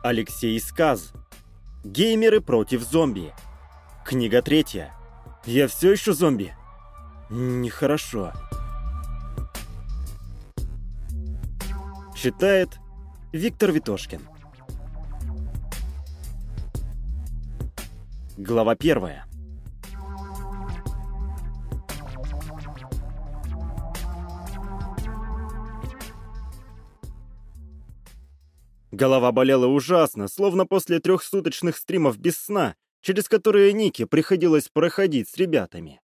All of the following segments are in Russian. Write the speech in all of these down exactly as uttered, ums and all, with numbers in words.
Алексей Сказ. Геймеры против зомби. Книга третья. Я все еще зомби? Нехорошо. Читает Виктор Витошкин. Глава первая. Голова болела ужасно, словно после трехсуточных стримов без сна, через которые Нике приходилось проходить с ребятами.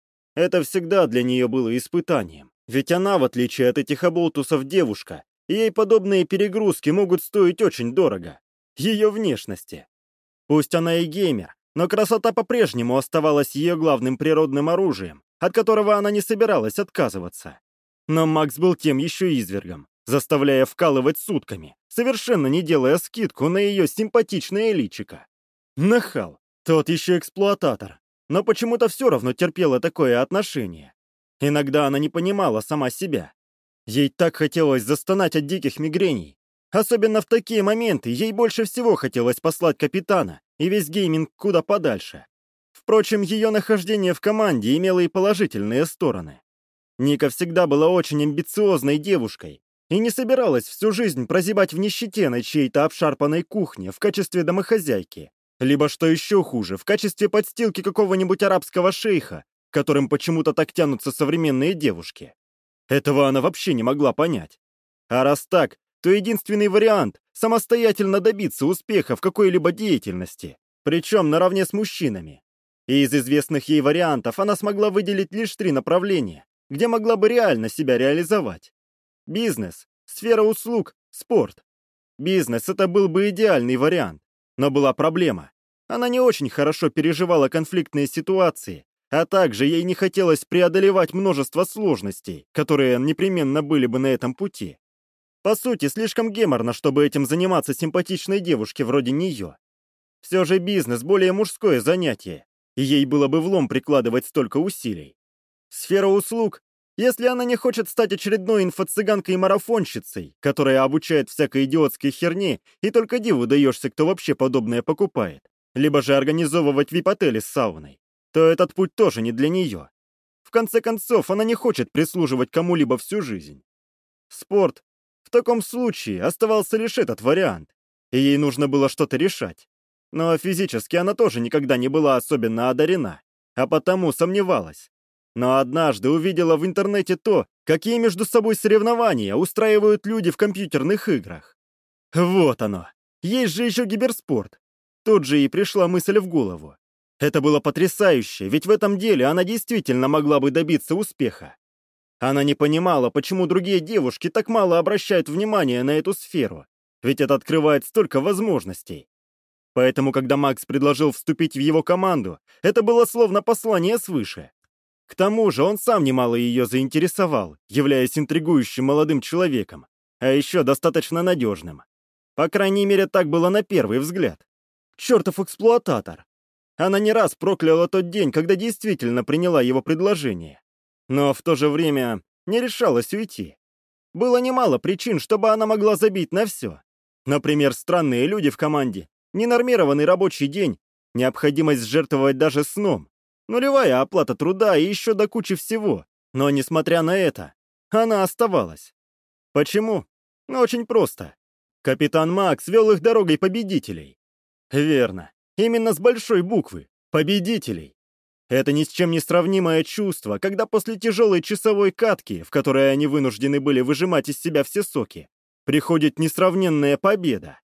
Это всегда для нее было испытанием, ведь она, в отличие от этих оболтусов, девушка, и ей подобные перегрузки могут стоить очень дорого. Ее внешности. Пусть она и геймер, но красота по-прежнему оставалась ее главным природным оружием, от которого она не собиралась отказываться. Но Макс был тем еще извергом, заставляя вкалывать сутками, совершенно не делая скидку на ее симпатичное личико. Нахал, тот еще эксплуататор, но почему-то все равно терпела такое отношение. Иногда она не понимала сама себя. Ей так хотелось застонать от диких мигрений. Особенно в такие моменты ей больше всего хотелось послать капитана и весь гейминг куда подальше. Впрочем, ее нахождение в команде имело и положительные стороны. Ника всегда была очень амбициозной девушкой и не собиралась всю жизнь прозябать в нищете на чьей-то обшарпанной кухне в качестве домохозяйки, либо, что еще хуже, в качестве подстилки какого-нибудь арабского шейха, к которым почему-то так тянутся современные девушки. Этого она вообще не могла понять. А раз так, то единственный вариант — самостоятельно добиться успеха в какой-либо деятельности, причем наравне с мужчинами. И из известных ей вариантов она смогла выделить лишь три направления, где могла бы реально себя реализовать. Бизнес, сфера услуг, спорт. Бизнес — это был бы идеальный вариант. Но была проблема. Она не очень хорошо переживала конфликтные ситуации, а также ей не хотелось преодолевать множество сложностей, которые непременно были бы на этом пути. По сути, слишком геморно, чтобы этим заниматься симпатичной девушке вроде нее. Все же бизнес — более мужское занятие, и ей было бы влом прикладывать столько усилий. Сфера услуг. Если она не хочет стать очередной инфо-цыганкой-марафонщицей, которая обучает всякой идиотской херне, и только диву даешься, кто вообще подобное покупает, либо же организовывать вип-отели с сауной, то этот путь тоже не для нее. В конце концов, она не хочет прислуживать кому-либо всю жизнь. Спорт. В таком случае оставался лишь этот вариант, и ей нужно было что-то решать. Но физически она тоже никогда не была особенно одарена, а потому сомневалась. Но однажды увидела в интернете то, какие между собой соревнования устраивают люди в компьютерных играх. Вот оно. Есть же еще киберспорт. Тут же ей пришла мысль в голову. Это было потрясающе, ведь в этом деле она действительно могла бы добиться успеха. Она не понимала, почему другие девушки так мало обращают внимание на эту сферу, ведь это открывает столько возможностей. Поэтому, когда Макс предложил вступить в его команду, это было словно послание свыше. К тому же он сам немало ее заинтересовал, являясь интригующим молодым человеком, а еще достаточно надежным. По крайней мере, так было на первый взгляд. Чертов эксплуататор. Она не раз прокляла тот день, когда действительно приняла его предложение. Но в то же время не решалась уйти. Было немало причин, чтобы она могла забить на все. Например, странные люди в команде, ненормированный рабочий день, необходимость жертвовать даже сном, нулевая оплата труда и еще до кучи всего. Но, несмотря на это, она оставалась. Почему? Ну, очень просто. Капитан Макс вел их дорогой победителей. Верно. Именно с большой буквы. Победителей. Это ни с чем не сравнимое чувство, когда после тяжелой часовой катки, в которой они вынуждены были выжимать из себя все соки, приходит несравненная победа.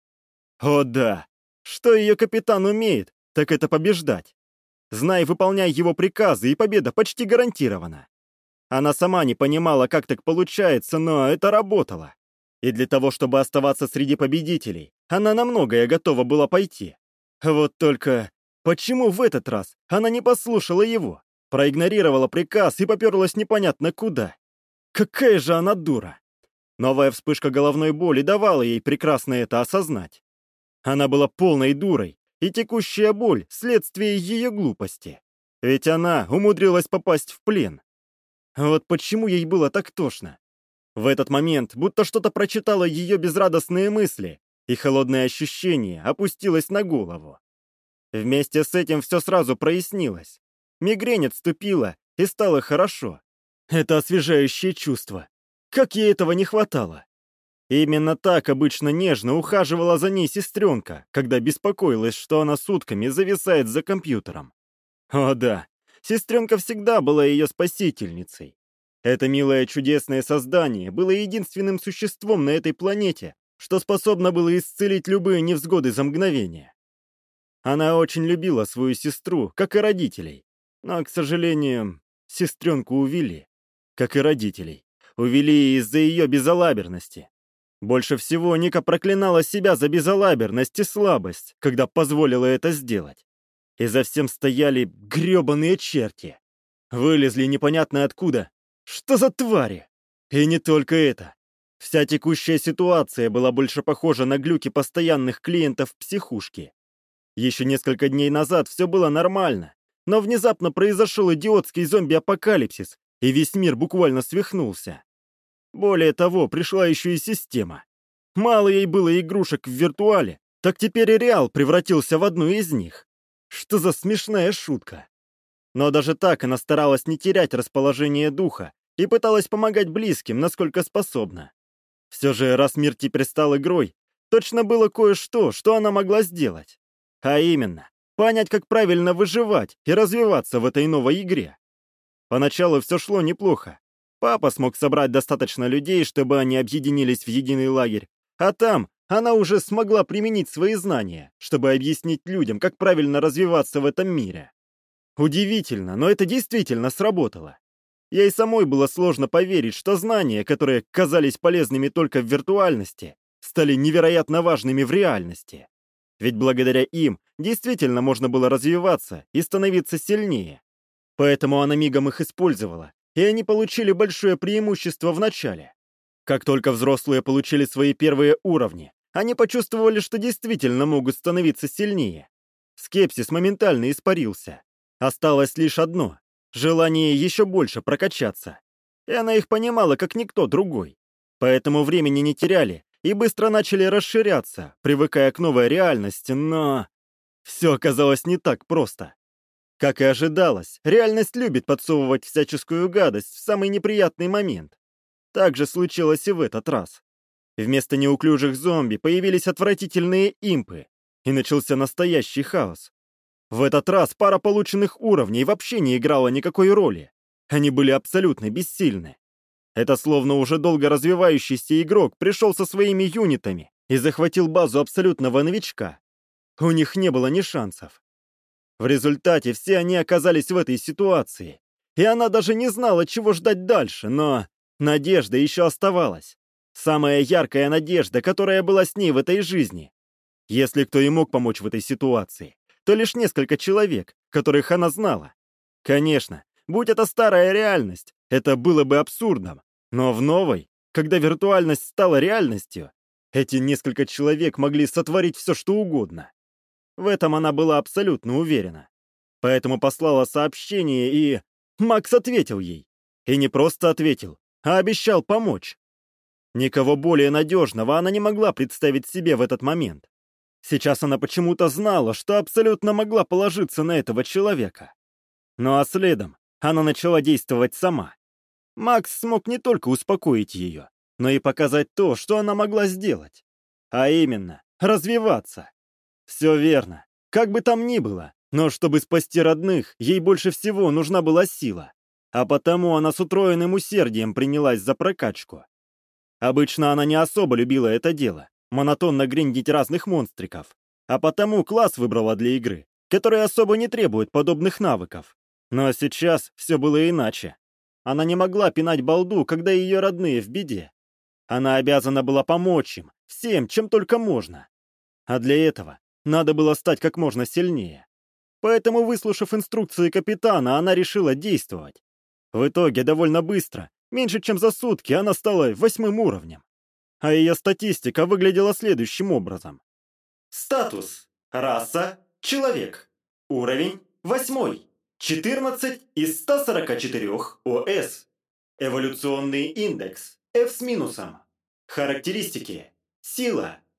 О да! Что ее капитан умеет, так это побеждать. Знай, выполняй его приказы, и победа почти гарантирована. Она сама не понимала, как так получается, но это работало. И для того, чтобы оставаться среди победителей, она на многое готова была пойти. Вот только почему в этот раз она не послушала его, проигнорировала приказ и поперлась непонятно куда? Какая же она дура! Новая вспышка головной боли давала ей прекрасно это осознать. Она была полной дурой, и текущая боль — следствие ее глупости. Ведь она умудрилась попасть в плен. Вот почему ей было так тошно. В этот момент будто что-то прочитало ее безрадостные мысли, и холодное ощущение опустилось на голову. Вместе с этим все сразу прояснилось. Мигрень отступила, и стало хорошо. Это освежающее чувство. Как ей этого не хватало. Именно так обычно нежно ухаживала за ней сестренка, когда беспокоилась, что она сутками зависает за компьютером. О да, сестренка всегда была ее спасительницей. Это милое чудесное создание было единственным существом на этой планете, что способно было исцелить любые невзгоды за мгновение. Она очень любила свою сестру, как и родителей. Но, к сожалению, сестренку увели. Как и родителей. Увели из-за ее безалаберности. Больше всего Ника проклинала себя за безалаберность и слабость, когда позволила это сделать. И за всем стояли грёбаные черти. Вылезли непонятно откуда. Что за твари? И не только это. Вся текущая ситуация была больше похожа на глюки постоянных клиентов психушки. Еще несколько дней назад все было нормально, но внезапно произошел идиотский зомби-апокалипсис, и весь мир буквально свихнулся. Более того, пришла еще и система. Мало ей было игрушек в виртуале, так теперь и реал превратился в одну из них. Что за смешная шутка. Но даже так она старалась не терять расположение духа и пыталась помогать близким, насколько способна. Все же, раз мир теперь стал игрой, точно было кое-что, что она могла сделать. А именно, понять, как правильно выживать и развиваться в этой новой игре. Поначалу все шло неплохо. Папа смог собрать достаточно людей, чтобы они объединились в единый лагерь, а там она уже смогла применить свои знания, чтобы объяснить людям, как правильно развиваться в этом мире. Удивительно, но это действительно сработало. Ей самой было сложно поверить, что знания, которые казались полезными только в виртуальности, стали невероятно важными в реальности. Ведь благодаря им действительно можно было развиваться и становиться сильнее. Поэтому она мигом их использовала, и они получили большое преимущество в начале. Как только взрослые получили свои первые уровни, они почувствовали, что действительно могут становиться сильнее. Скепсис моментально испарился. Осталось лишь одно — желание еще больше прокачаться. И она их понимала, как никто другой. Поэтому времени не теряли и быстро начали расширяться, привыкая к новой реальности, но... Все оказалось не так просто. Как и ожидалось, реальность любит подсовывать всяческую гадость в самый неприятный момент. Так же случилось и в этот раз. Вместо неуклюжих зомби появились отвратительные импы, и начался настоящий хаос. В этот раз пара полученных уровней вообще не играла никакой роли. Они были абсолютно бессильны. Это словно уже долго развивающийся игрок пришел со своими юнитами и захватил базу абсолютного новичка. У них не было ни шансов. В результате все они оказались в этой ситуации, и она даже не знала, чего ждать дальше, но надежда еще оставалась. Самая яркая надежда, которая была с ней в этой жизни. Если кто и мог помочь в этой ситуации, то лишь несколько человек, которых она знала. Конечно, будь это старая реальность, это было бы абсурдным, но в новой, когда виртуальность стала реальностью, эти несколько человек могли сотворить все, что угодно. В этом она была абсолютно уверена. Поэтому послала сообщение, и... Макс ответил ей. И не просто ответил, а обещал помочь. Никого более надежного она не могла представить себе в этот момент. Сейчас она почему-то знала, что абсолютно могла положиться на этого человека. Ну а следом она начала действовать сама. Макс смог не только успокоить ее, но и показать то, что она могла сделать. А именно, развиваться. Все верно. Как бы там ни было, но чтобы спасти родных, ей больше всего нужна была сила. А потому она с утроенным усердием принялась за прокачку. Обычно она не особо любила это дело, монотонно гриндить разных монстриков. А потому класс выбрала для игры, который особо не требует подобных навыков. Но сейчас все было иначе. Она не могла пинать балду, когда ее родные в беде. Она обязана была помочь им, всем, чем только можно. А для этого надо было стать как можно сильнее. Поэтому, выслушав инструкции капитана, она решила действовать. В итоге, довольно быстро, меньше чем за сутки, она стала восьмым уровнем. А ее статистика выглядела следующим образом. Статус. Раса. Человек. Уровень. Восьмой. четырнадцать из ста сорока четырёх ОС. Эволюционный индекс. F с минусом. Характеристики. Сила.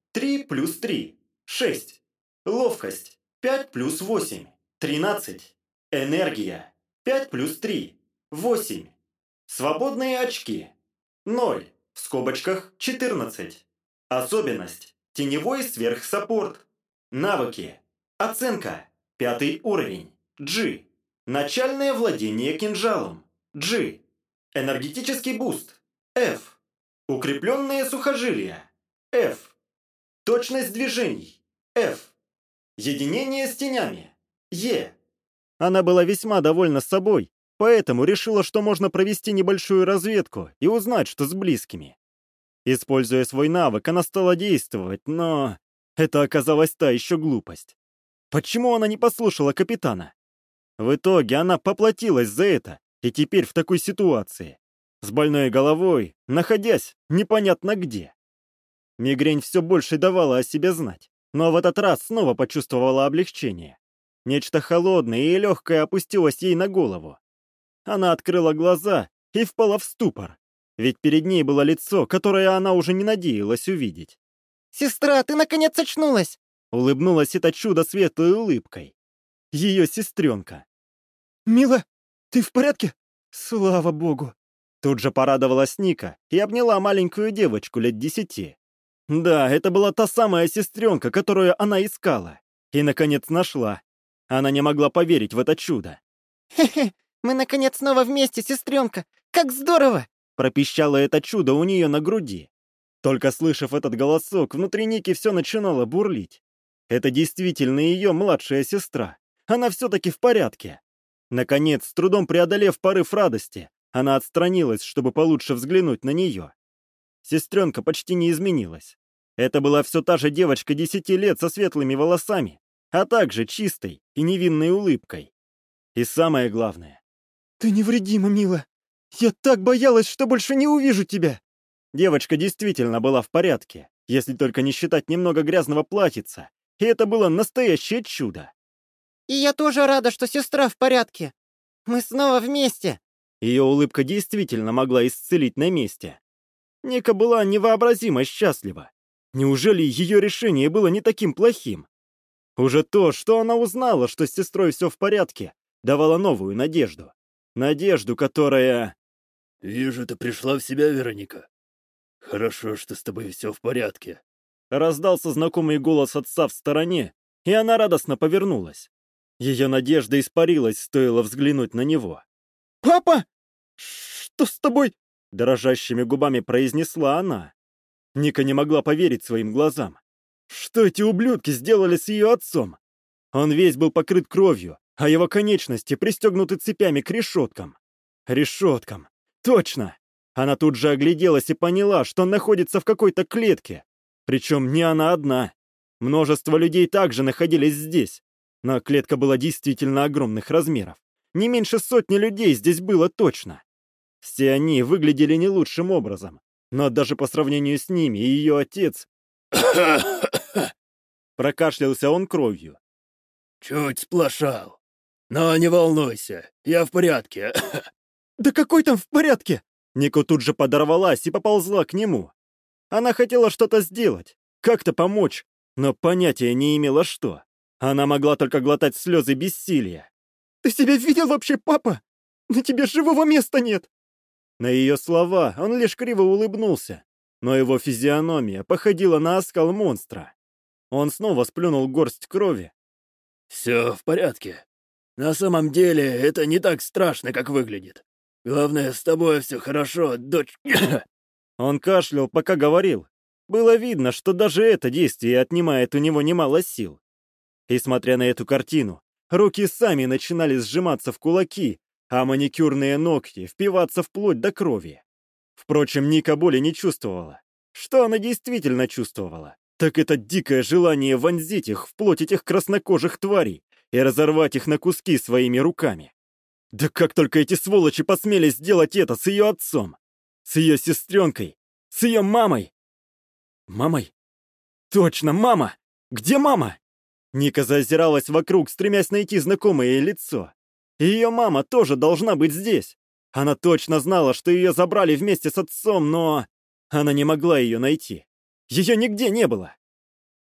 три плюс три, шесть. Ловкость, пять плюс восемь, тринадцать. Энергия, пять плюс три, восемь. Свободные очки, ноль, в скобочках четырнадцать. Особенность, теневой сверхсаппорт. Навыки, оценка, пятый уровень, G. Начальное владение кинжалом, G. Энергетический буст, F. Укрепленные сухожилия, F. Точность движений, F. Единение с тенями, E. Она была весьма довольна собой, поэтому решила, что можно провести небольшую разведку и узнать, что с близкими. Используя свой навык, она стала действовать, но это оказалась та еще глупость. Почему она не послушала капитана? В итоге она поплатилась за это, и теперь в такой ситуации, с больной головой, находясь непонятно где. Мигрень все больше давала о себе знать, но в этот раз снова почувствовала облегчение. Нечто холодное и легкое опустилось ей на голову. Она открыла глаза и впала в ступор, ведь перед ней было лицо, которое она уже не надеялась увидеть. «Сестра, ты наконец очнулась!» Улыбнулась это чудо светлой улыбкой. Ее сестренка. «Мила, ты в порядке?» Слава богу. Тут же порадовалась Ника и обняла маленькую девочку лет десяти. Да, это была та самая сестренка, которую она искала. И, наконец, нашла. Она не могла поверить в это чудо. «Хе-хе, мы наконец снова вместе, сестренка! Как здорово!» Пропищало это чудо у нее на груди. Только слышав этот голосок, внутри Ники все начинало бурлить. Это действительно ее младшая сестра. Она все-таки в порядке. Наконец, с трудом преодолев порыв радости, она отстранилась, чтобы получше взглянуть на нее. Сестренка почти не изменилась. Это была все та же девочка десяти лет со светлыми волосами, а также чистой и невинной улыбкой. И самое главное... «Ты невредима, Мила! Я так боялась, что больше не увижу тебя!» Девочка действительно была в порядке, если только не считать немного грязного платьица, и это было настоящее чудо. «И я тоже рада, что сестра в порядке! Мы снова вместе!» Ее улыбка действительно могла исцелить на месте. Ника была невообразимо счастлива. Неужели ее решение было не таким плохим? Уже то, что она узнала, что с сестрой все в порядке, давало новую надежду. Надежду, которая... «Вижу, ты пришла в себя, Вероника. Хорошо, что с тобой все в порядке». Раздался знакомый голос отца в стороне, и она радостно повернулась. Ее надежда испарилась, стоило взглянуть на него. «Папа! Что с тобой?» Дрожащими губами произнесла она. Ника не могла поверить своим глазам. Что эти ублюдки сделали с ее отцом? Он весь был покрыт кровью, а его конечности пристегнуты цепями к решеткам. Решеткам. Точно! Она тут же огляделась и поняла, что он находится в какой-то клетке. Причем не она одна. Множество людей также находились здесь. Но клетка была действительно огромных размеров. Не меньше сотни людей здесь было точно. Все они выглядели не лучшим образом. Но даже по сравнению с ними и ее отец... Прокашлялся он кровью. «Чуть сплошал. Но не волнуйся, я в порядке». «Да какой там в порядке?» Нико тут же подорвалась и поползла к нему. Она хотела что-то сделать, как-то помочь, но понятия не имела что. Она могла только глотать слезы бессилия. «Ты себя видел вообще, папа? На тебе живого места нет!» На ее слова он лишь криво улыбнулся, но его физиономия походила на оскал монстра. Он снова сплюнул горсть крови. «Все в порядке. На самом деле это не так страшно, как выглядит. Главное, с тобой все хорошо, дочь...» Он кашлял, пока говорил. Было видно, что даже это действие отнимает у него немало сил. И смотря на эту картину, руки сами начинали сжиматься в кулаки, а маникюрные ногти впиваться в плоть до крови. Впрочем, Ника боли не чувствовала. Что она действительно чувствовала? Так это дикое желание вонзить их в плоть этих краснокожих тварей и разорвать их на куски своими руками. Да как только эти сволочи посмели сделать это с ее отцом, с ее сестренкой, с ее мамой. Мамой? Точно, мама! Где мама? Ника заозиралась вокруг, стремясь найти знакомое ей лицо. И ее мама тоже должна быть здесь. Она точно знала, что ее забрали вместе с отцом, но... Она не могла ее найти. Ее нигде не было.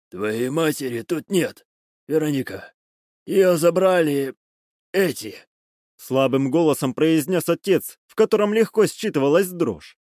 Твоей матери тут нет, Вероника. Ее забрали эти. Слабым голосом произнес отец, в котором легко считывалась дрожь.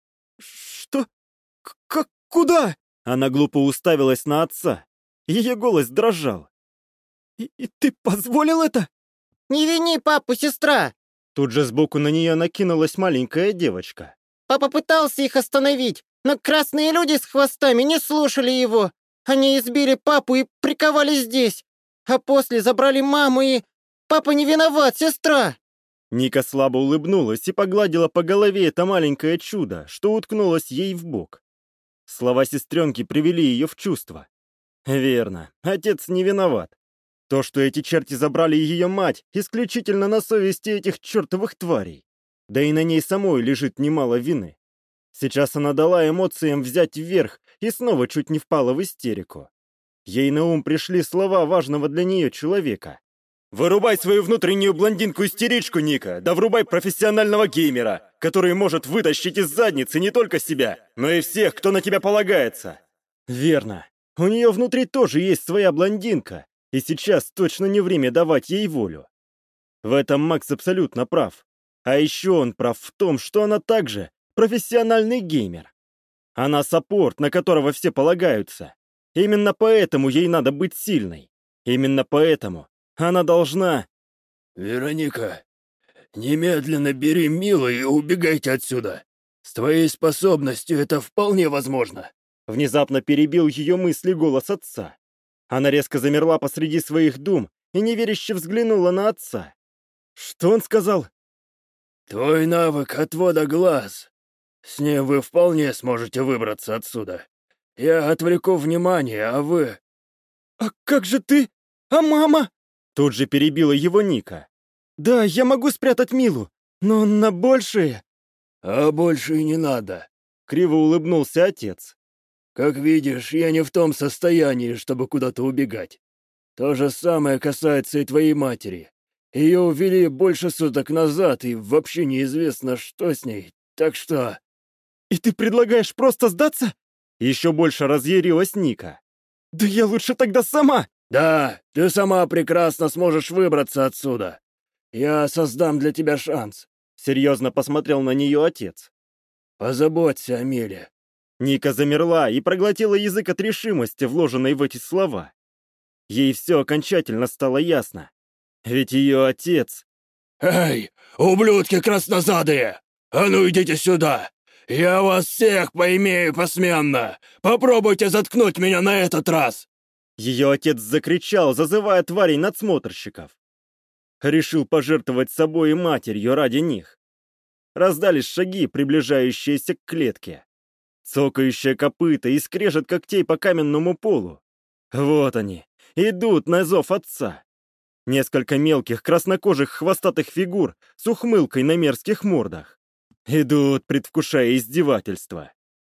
«Что? Как? Куда?» Она глупо уставилась на отца. Ее голос дрожал. «И, и ты позволил это?» Не вини папу, сестра! Тут же сбоку на нее накинулась маленькая девочка. Папа пытался их остановить, но красные люди с хвостами не слушали его. Они избили папу и приковали здесь. А после забрали маму и... Папа не виноват, сестра!» Ника слабо улыбнулась и погладила по голове это маленькое чудо, что уткнулось ей в бок. Слова сестренки привели ее в чувство. Верно, отец не виноват. То, что эти черти забрали ее мать, исключительно на совести этих чертовых тварей. Да и на ней самой лежит немало вины. Сейчас она дала эмоциям взять вверх и снова чуть не впала в истерику. Ей на ум пришли слова важного для нее человека. «Вырубай свою внутреннюю блондинку-истеричку, Ника, да врубай профессионального геймера, который может вытащить из задницы не только себя, но и всех, кто на тебя полагается». Верно. У нее внутри тоже есть своя блондинка, и сейчас точно не время давать ей волю. В этом Макс абсолютно прав. А еще он прав в том, что она также профессиональный геймер. Она саппорт, на которого все полагаются. Именно поэтому ей надо быть сильной. Именно поэтому она должна... Вероника, немедленно бери Милу и убегайте отсюда. С твоей способностью это вполне возможно. Внезапно перебил ее мысли голос отца. Она резко замерла посреди своих дум и неверяще взглянула на отца. Что он сказал? Твой навык отвода глаз. С ним вы вполне сможете выбраться отсюда. Я отвлеку внимание, а вы... «А как же ты? А мама?» Тут же перебила его Ника. «Да, я могу спрятать Милу, но на большее...» «А больше и не надо», — криво улыбнулся отец. «Как видишь, я не в том состоянии, чтобы куда-то убегать. То же самое касается и твоей матери. Ее увели больше суток назад, и вообще неизвестно, что с ней, так что...» «И ты предлагаешь просто сдаться?» Еще больше разъярилась Ника. «Да я лучше тогда сама!» «Да, ты сама прекрасно сможешь выбраться отсюда. Я создам для тебя шанс», — серьезно посмотрел на нее отец. «Позаботься о Миле». Ника замерла и проглотила язык от решимости, вложенной в эти слова. Ей все окончательно стало ясно. Ведь ее отец... «Эй, ублюдки краснозадые! А ну идите сюда! Я вас всех поимею посменно! Попробуйте заткнуть меня на этот раз!» Ее отец закричал, зазывая тварей надсмотрщиков. Решил пожертвовать собой и матерью ради них. Раздались шаги, приближающиеся к клетке. Цокающие копыта и скрежет когтей по каменному полу. Вот они, идут на зов отца. Несколько мелких краснокожих хвостатых фигур с ухмылкой на мерзких мордах. Идут, предвкушая издевательства.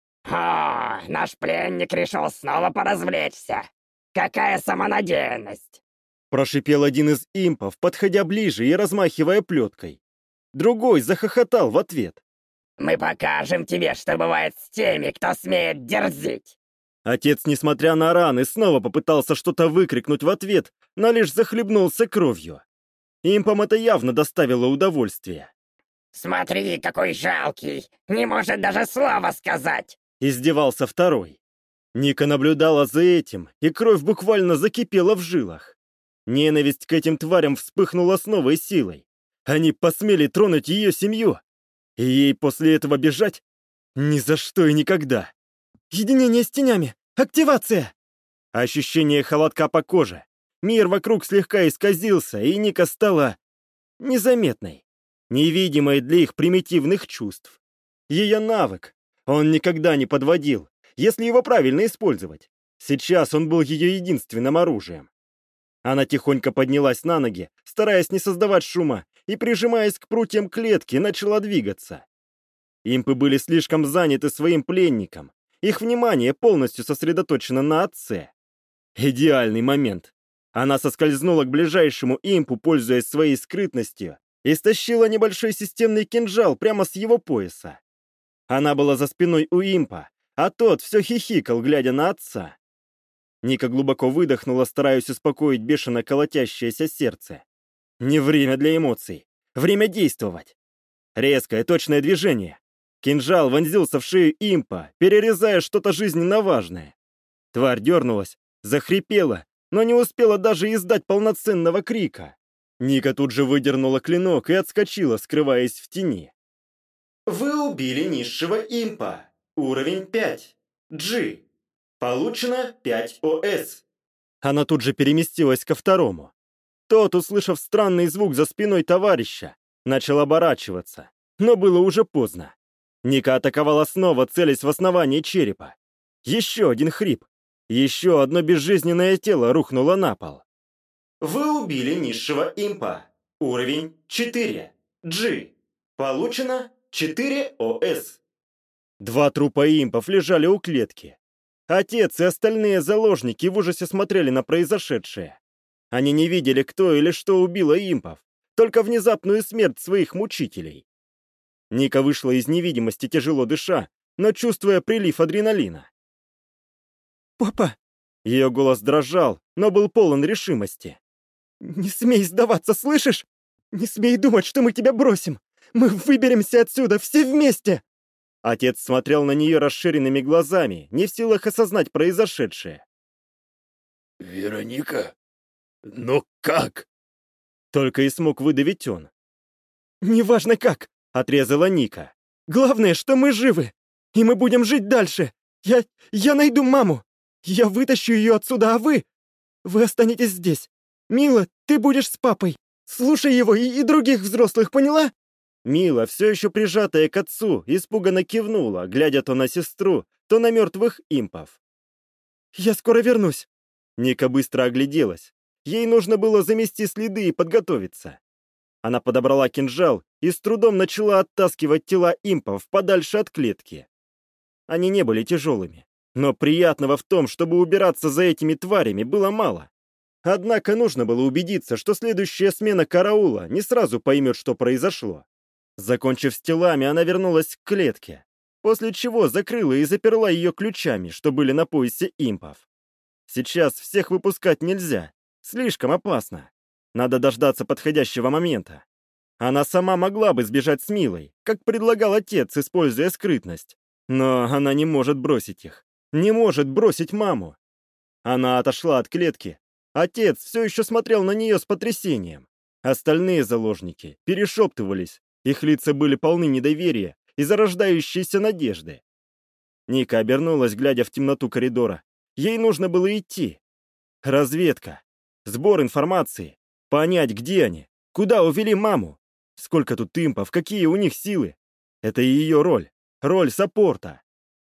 «О, наш пленник решил снова поразвлечься! Какая самонадеянность!» Прошипел один из импов, подходя ближе и размахивая плеткой. Другой захохотал в ответ. «Мы покажем тебе, что бывает с теми, кто смеет дерзить!» Отец, несмотря на раны, снова попытался что-то выкрикнуть в ответ, но лишь захлебнулся кровью. Импам это явно доставило удовольствие. «Смотри, какой жалкий! Не может даже слова сказать!» Издевался второй. Ника наблюдала за этим, и кровь буквально закипела в жилах. Ненависть к этим тварям вспыхнула с новой силой. Они посмели тронуть ее семью. И ей после этого бежать? Ни за что и никогда. Единение с тенями! Активация! Ощущение холодка по коже. Мир вокруг слегка исказился, и Ника стала незаметной, невидимой для их примитивных чувств. Ее навык. Он никогда не подводил, если его правильно использовать. Сейчас он был ее единственным оружием. Она тихонько поднялась на ноги, стараясь не создавать шума, и, прижимаясь к прутьям клетки, начала двигаться. Импы были слишком заняты своим пленником. Их внимание полностью сосредоточено на отце. Идеальный момент. Она соскользнула к ближайшему импу, пользуясь своей скрытностью, и стащила небольшой системный кинжал прямо с его пояса. Она была за спиной у импа, а тот все хихикал, глядя на отца. Ника глубоко выдохнула, стараясь успокоить бешено колотящееся сердце. Не время для эмоций. Время действовать. Резкое, точное движение. Кинжал вонзился в шею импа, перерезая что-то жизненно важное. Тварь дернулась, захрипела, но не успела даже издать полноценного крика. Ника тут же выдернула клинок и отскочила, скрываясь в тени. Вы убили низшего импа. Уровень пять. G. Получено пять О С. Она тут же переместилась ко второму. Тот, услышав странный звук за спиной товарища, начал оборачиваться, но было уже поздно. Ника атаковала снова, целясь в основание черепа. Еще один хрип. Еще одно безжизненное тело рухнуло на пол. Вы убили низшего импа. Уровень четыре. G. Получено четыре О С. Два трупа импов лежали у клетки. Отец и остальные заложники в ужасе смотрели на произошедшее. Они не видели, кто или что убило импов, только внезапную смерть своих мучителей. Ника вышла из невидимости, тяжело дыша, но чувствуя прилив адреналина. «Папа!» Ее голос дрожал, но был полон решимости. «Не смей сдаваться, слышишь? Не смей думать, что мы тебя бросим! Мы выберемся отсюда все вместе!» Отец смотрел на нее расширенными глазами, не в силах осознать произошедшее. «Вероника? Но как?» Только и смог выдавить он. «Неважно как!» — отрезала Ника. «Главное, что мы живы! И мы будем жить дальше! Я... я найду маму! Я вытащу ее отсюда, а вы... Вы останетесь здесь! Мила, ты будешь с папой! Слушай его и, и других взрослых, поняла?» Мила, все еще прижатая к отцу, испуганно кивнула, глядя то на сестру, то на мертвых импов. «Я скоро вернусь!» Ника быстро огляделась. Ей нужно было замести следы и подготовиться. Она подобрала кинжал и с трудом начала оттаскивать тела импов подальше от клетки. Они не были тяжелыми, но приятного в том, чтобы убираться за этими тварями, было мало. Однако нужно было убедиться, что следующая смена караула не сразу поймет, что произошло. Закончив с телами, она вернулась к клетке, после чего закрыла и заперла ее ключами, что были на поясе импов. Сейчас всех выпускать нельзя, слишком опасно. Надо дождаться подходящего момента. Она сама могла бы сбежать с Милой, как предлагал отец, используя скрытность. Но она не может бросить их. Не может бросить маму. Она отошла от клетки. Отец все еще смотрел на нее с потрясением. Остальные заложники перешептывались. Их лица были полны недоверия и зарождающейся надежды. Ника обернулась, глядя в темноту коридора. Ей нужно было идти. Разведка. Сбор информации. Понять, где они. Куда увели маму. Сколько тут импов, какие у них силы. Это и ее роль. Роль саппорта.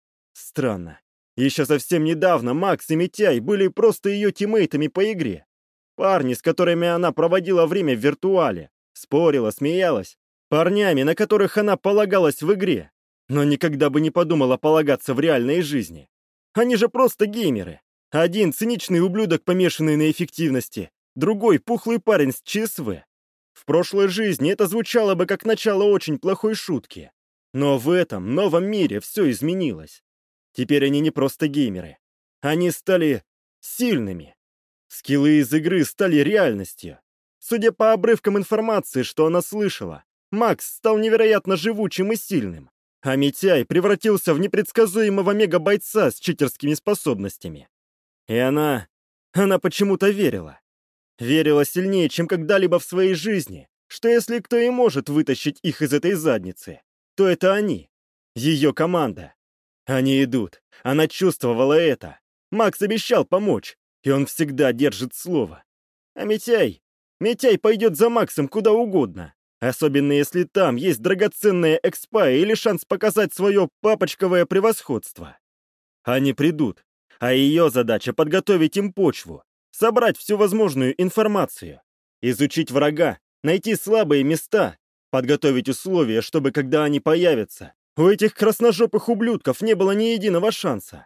Странно. Еще совсем недавно Макс и Митяй были просто ее тиммейтами по игре. Парни, с которыми она проводила время в виртуале. Спорила, смеялась. Парнями, на которых она полагалась в игре. Но никогда бы не подумала полагаться в реальной жизни. Они же просто геймеры. Один циничный ублюдок, помешанный на эффективности. Другой пухлый парень с Ч С В. В прошлой жизни это звучало бы как начало очень плохой шутки. Но в этом новом мире все изменилось. Теперь они не просто геймеры. Они стали сильными. Скиллы из игры стали реальностью. Судя по обрывкам информации, что она слышала, Макс стал невероятно живучим и сильным, а Митяй превратился в непредсказуемого мега-бойца с читерскими способностями. И она... она почему-то верила. Верила сильнее, чем когда-либо в своей жизни, что если кто и может вытащить их из этой задницы, то это они, ее команда. Они идут. Она чувствовала это. Макс обещал помочь, и он всегда держит слово. А Митяй... Митяй пойдет за Максом куда угодно. Особенно если там есть драгоценная экспа или шанс показать свое папочковое превосходство. Они придут, а ее задача — подготовить им почву, собрать всю возможную информацию, изучить врага, найти слабые места, подготовить условия, чтобы, когда они появятся, у этих красножопых ублюдков не было ни единого шанса.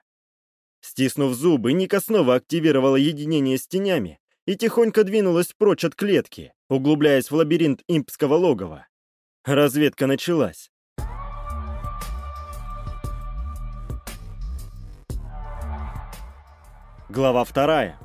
Стиснув зубы, Ника снова активировала единение с тенями и тихонько двинулась прочь от клетки, углубляясь в лабиринт импского логова. Разведка началась. Глава вторая.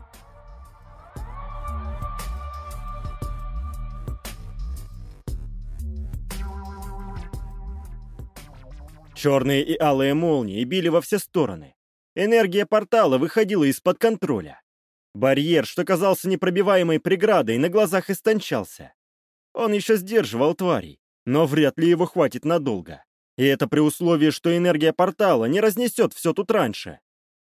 Черные и алые молнии били во все стороны. Энергия портала выходила из-под контроля. Барьер, что казался непробиваемой преградой, на глазах истончался. Он еще сдерживал тварей, но вряд ли его хватит надолго. И это при условии, что энергия портала не разнесет все тут раньше.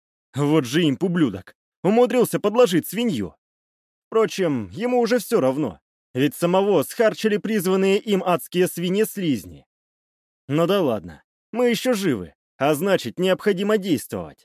Вот же имп, ублюдок, умудрился подложить свинью. Впрочем, ему уже все равно, ведь самого схарчили призванные им адские свиньи-слизни. Ну да ладно, мы еще живы, а значит, необходимо действовать.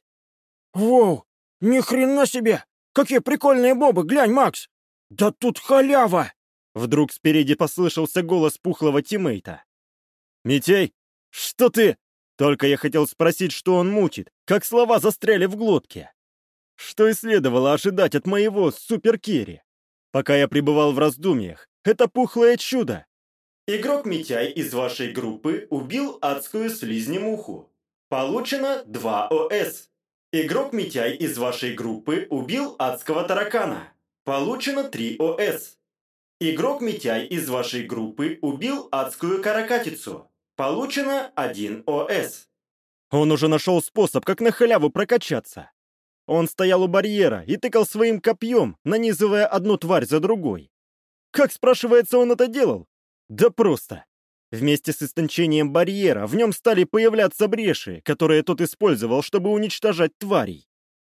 Воу, ни хрена себе! Какие прикольные бобы, глянь, Макс! Да тут халява! Вдруг спереди послышался голос пухлого тиммейта. «Митяй, что ты?» Только я хотел спросить, что он мутит, как слова застряли в глотке. Что и следовало ожидать от моего суперкерри. Пока я пребывал в раздумьях, это пухлое чудо. Игрок Митяй из вашей группы убил адскую слизнемуху. Получено два О С. Игрок Митяй из вашей группы убил адского таракана. Получено три О С. Игрок Митяй из вашей группы убил адскую каракатицу. Получено один О С. Он уже нашел способ, как на халяву прокачаться. Он стоял у барьера и тыкал своим копьем, нанизывая одну тварь за другой. Как, спрашивается, он это делал? Да просто. Вместе с истончением барьера в нем стали появляться бреши, которые тот использовал, чтобы уничтожать тварей.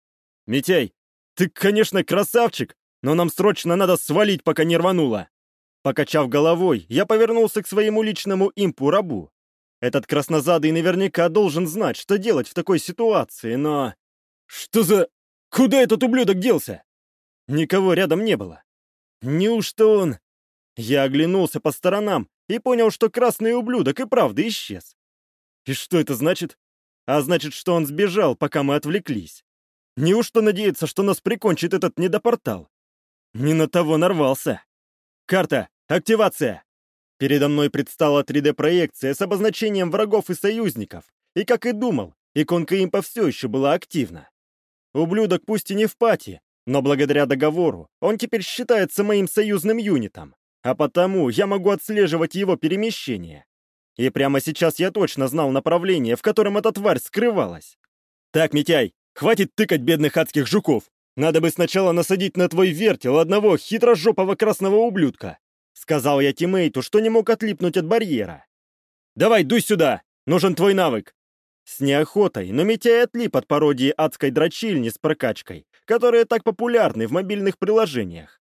«Митяй, ты, конечно, красавчик, но нам срочно надо свалить, пока не рвануло». Покачав головой, я повернулся к своему личному импу-рабу. Этот краснозадый наверняка должен знать, что делать в такой ситуации, но... Что за... Куда этот ублюдок делся? Никого рядом не было. Неужто он... Я оглянулся по сторонам и понял, что красный ублюдок и правда исчез. И что это значит? А значит, что он сбежал, пока мы отвлеклись. Неужто надеется, что нас прикончит этот недопортал? Не на того нарвался. Карта, активация! Передо мной предстала три дэ-проекция с обозначением врагов и союзников, и, как и думал, иконка импа все еще была активна. Ублюдок пусть и не в пати, но благодаря договору он теперь считается моим союзным юнитом, а потому я могу отслеживать его перемещение. И прямо сейчас я точно знал направление, в котором эта тварь скрывалась. Так, Митяй, хватит тыкать бедных адских жуков. Надо бы сначала насадить на твой вертел одного хитрожопого красного ублюдка. Сказал я тиммейту, что не мог отлипнуть от барьера. «Давай, дуй сюда! Нужен твой навык!» С неохотой, но Митяй отлип от пародии адской дрочильни с прокачкой, которые так популярны в мобильных приложениях.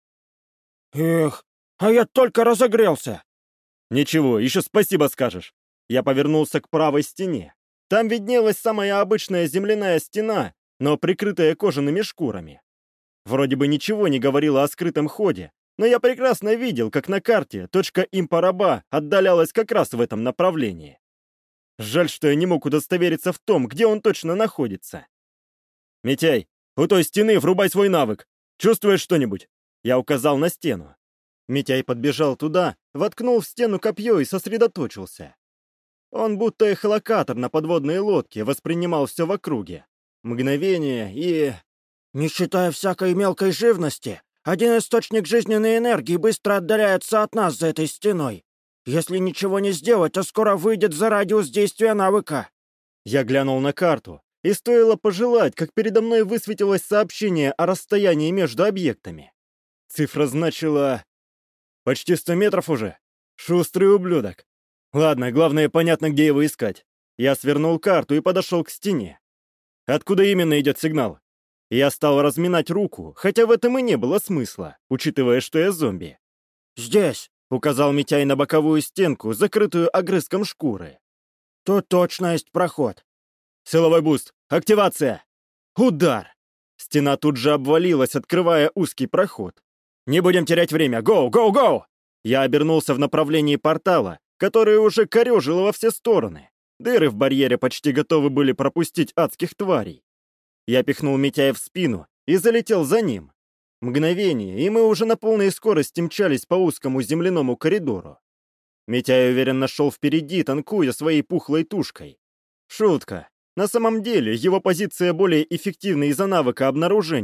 Эх, а я только разогрелся. «Ничего, еще спасибо скажешь». Я повернулся к правой стене. Там виднелась самая обычная земляная стена, но прикрытая кожаными шкурами. Вроде бы ничего не говорило о скрытом ходе, но я прекрасно видел, как на карте точка импа-раба отдалялась как раз в этом направлении. Жаль, что я не мог удостовериться в том, где он точно находится. «Митяй, у той стены врубай свой навык. Чувствуешь что-нибудь?» Я указал на стену. Митяй подбежал туда, воткнул в стену копье и сосредоточился. Он будто эхолокатор на подводной лодке воспринимал все в округе. Мгновение и... Не считая всякой мелкой живности, один источник жизненной энергии быстро отдаляется от нас за этой стеной. Если ничего не сделать, то скоро выйдет за радиус действия навыка. Я глянул на карту, и стоило пожелать, как передо мной высветилось сообщение о расстоянии между объектами. Цифра значила... Почти сто метров уже. Шустрый ублюдок. Ладно, главное, понятно, где его искать. Я свернул карту и подошел к стене. Откуда именно идет сигнал? Я стал разминать руку, хотя в этом и не было смысла, учитывая, что я зомби. «Здесь», — указал Митяй на боковую стенку, закрытую огрызком шкуры. «Тут точно есть проход». «Силовой буст! Активация!» Удар! Стена тут же обвалилась, открывая узкий проход. «Не будем терять время! Гоу, гоу, гоу!» Я обернулся в направлении портала, который уже корёжило во все стороны. Дыры в барьере почти готовы были пропустить адских тварей. Я пихнул Митяя в спину и залетел за ним. Мгновение, и мы уже на полной скорости мчались по узкому земляному коридору. Митяй уверенно шел впереди, танкуя своей пухлой тушкой. Шутка. На самом деле, его позиция более эффективна из-за навыка обнаружения,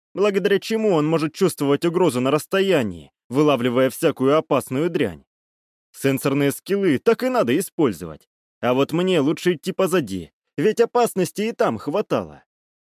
благодаря чему он может чувствовать угрозу на расстоянии, вылавливая всякую опасную дрянь. Сенсорные скиллы так и надо использовать. А вот мне лучше идти позади, ведь опасности и там хватало.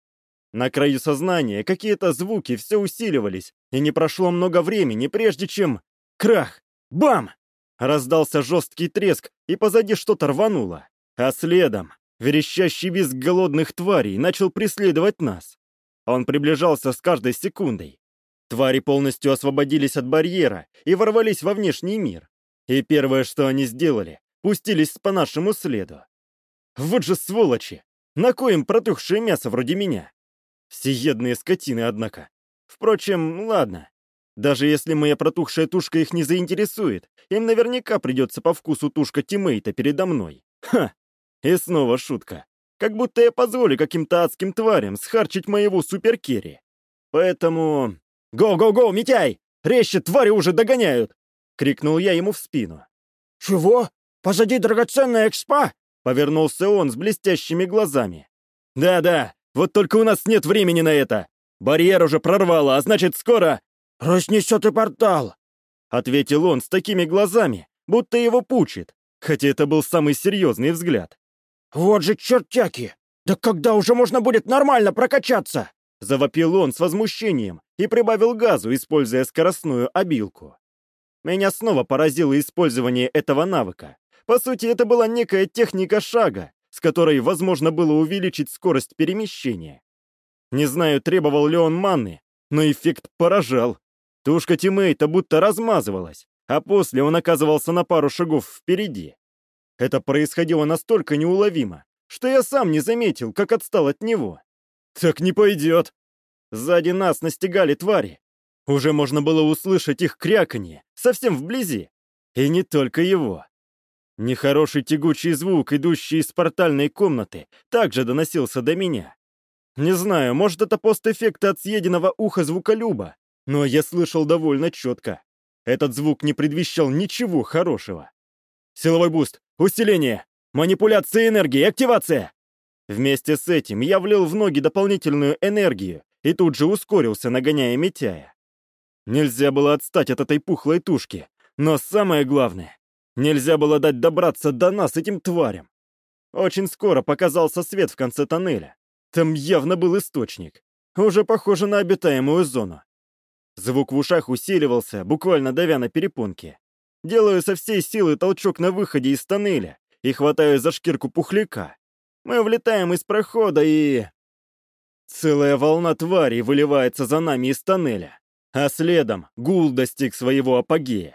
На краю сознания какие-то звуки все усиливались, и не прошло много времени, прежде чем... Крах! Бам! Раздался жесткий треск, и позади что-то рвануло. А следом верещащий визг голодных тварей начал преследовать нас. Он приближался с каждой секундой. Твари полностью освободились от барьера и ворвались во внешний мир. И первое, что они сделали, пустились по нашему следу. Вот же сволочи! На кой им протухшее мясо вроде меня? Всеедные скотины, однако. Впрочем, ладно. Даже если моя протухшая тушка их не заинтересует, им наверняка придется по вкусу тушка тиммейта передо мной. Ха! И снова шутка. Как будто я позволю каким-то адским тварям схарчить моего суперкерри. Поэтому... «Го-го-го, Митяй! Резче, твари уже догоняют!» — крикнул я ему в спину. «Чего? Позади драгоценная экспа?» — повернулся он с блестящими глазами. «Да-да, вот только у нас нет времени на это. Барьер уже прорвало, а значит, скоро...» «Разнесет и портал!» — ответил он с такими глазами, будто его пучит, хотя это был самый серьезный взгляд. «Вот же чертяки! Да когда уже можно будет нормально прокачаться?» — завопил он с возмущением и прибавил газу, используя скоростную обилку. Меня снова поразило использование этого навыка. По сути, это была некая техника шага, с которой возможно было увеличить скорость перемещения. Не знаю, требовал ли он маны, но эффект поражал. Тушка тиммейта будто размазывалась, а после он оказывался на пару шагов впереди. Это происходило настолько неуловимо, что я сам не заметил, как отстал от него. Так не пойдет. Сзади нас настигали твари. Уже можно было услышать их кряканье, совсем вблизи. И не только его. Нехороший тягучий звук, идущий из портальной комнаты, также доносился до меня. Не знаю, может, это постэффекты от съеденного уха звуколюба, но я слышал довольно четко. Этот звук не предвещал ничего хорошего. Силовой буст, усиление, манипуляция энергии, активация! Вместе с этим я влил в ноги дополнительную энергию и тут же ускорился, нагоняя Митяя. Нельзя было отстать от этой пухлой тушки, но самое главное, нельзя было дать добраться до нас этим тварям. Очень скоро показался свет в конце тоннеля. Там явно был источник. Уже похоже на обитаемую зону. Звук в ушах усиливался, буквально давя на перепонки. Делаю со всей силы толчок на выходе из тоннеля и хватаю за шкирку пухляка. Мы влетаем из прохода и... Целая волна тварей выливается за нами из тоннеля, а следом гул достиг своего апогея.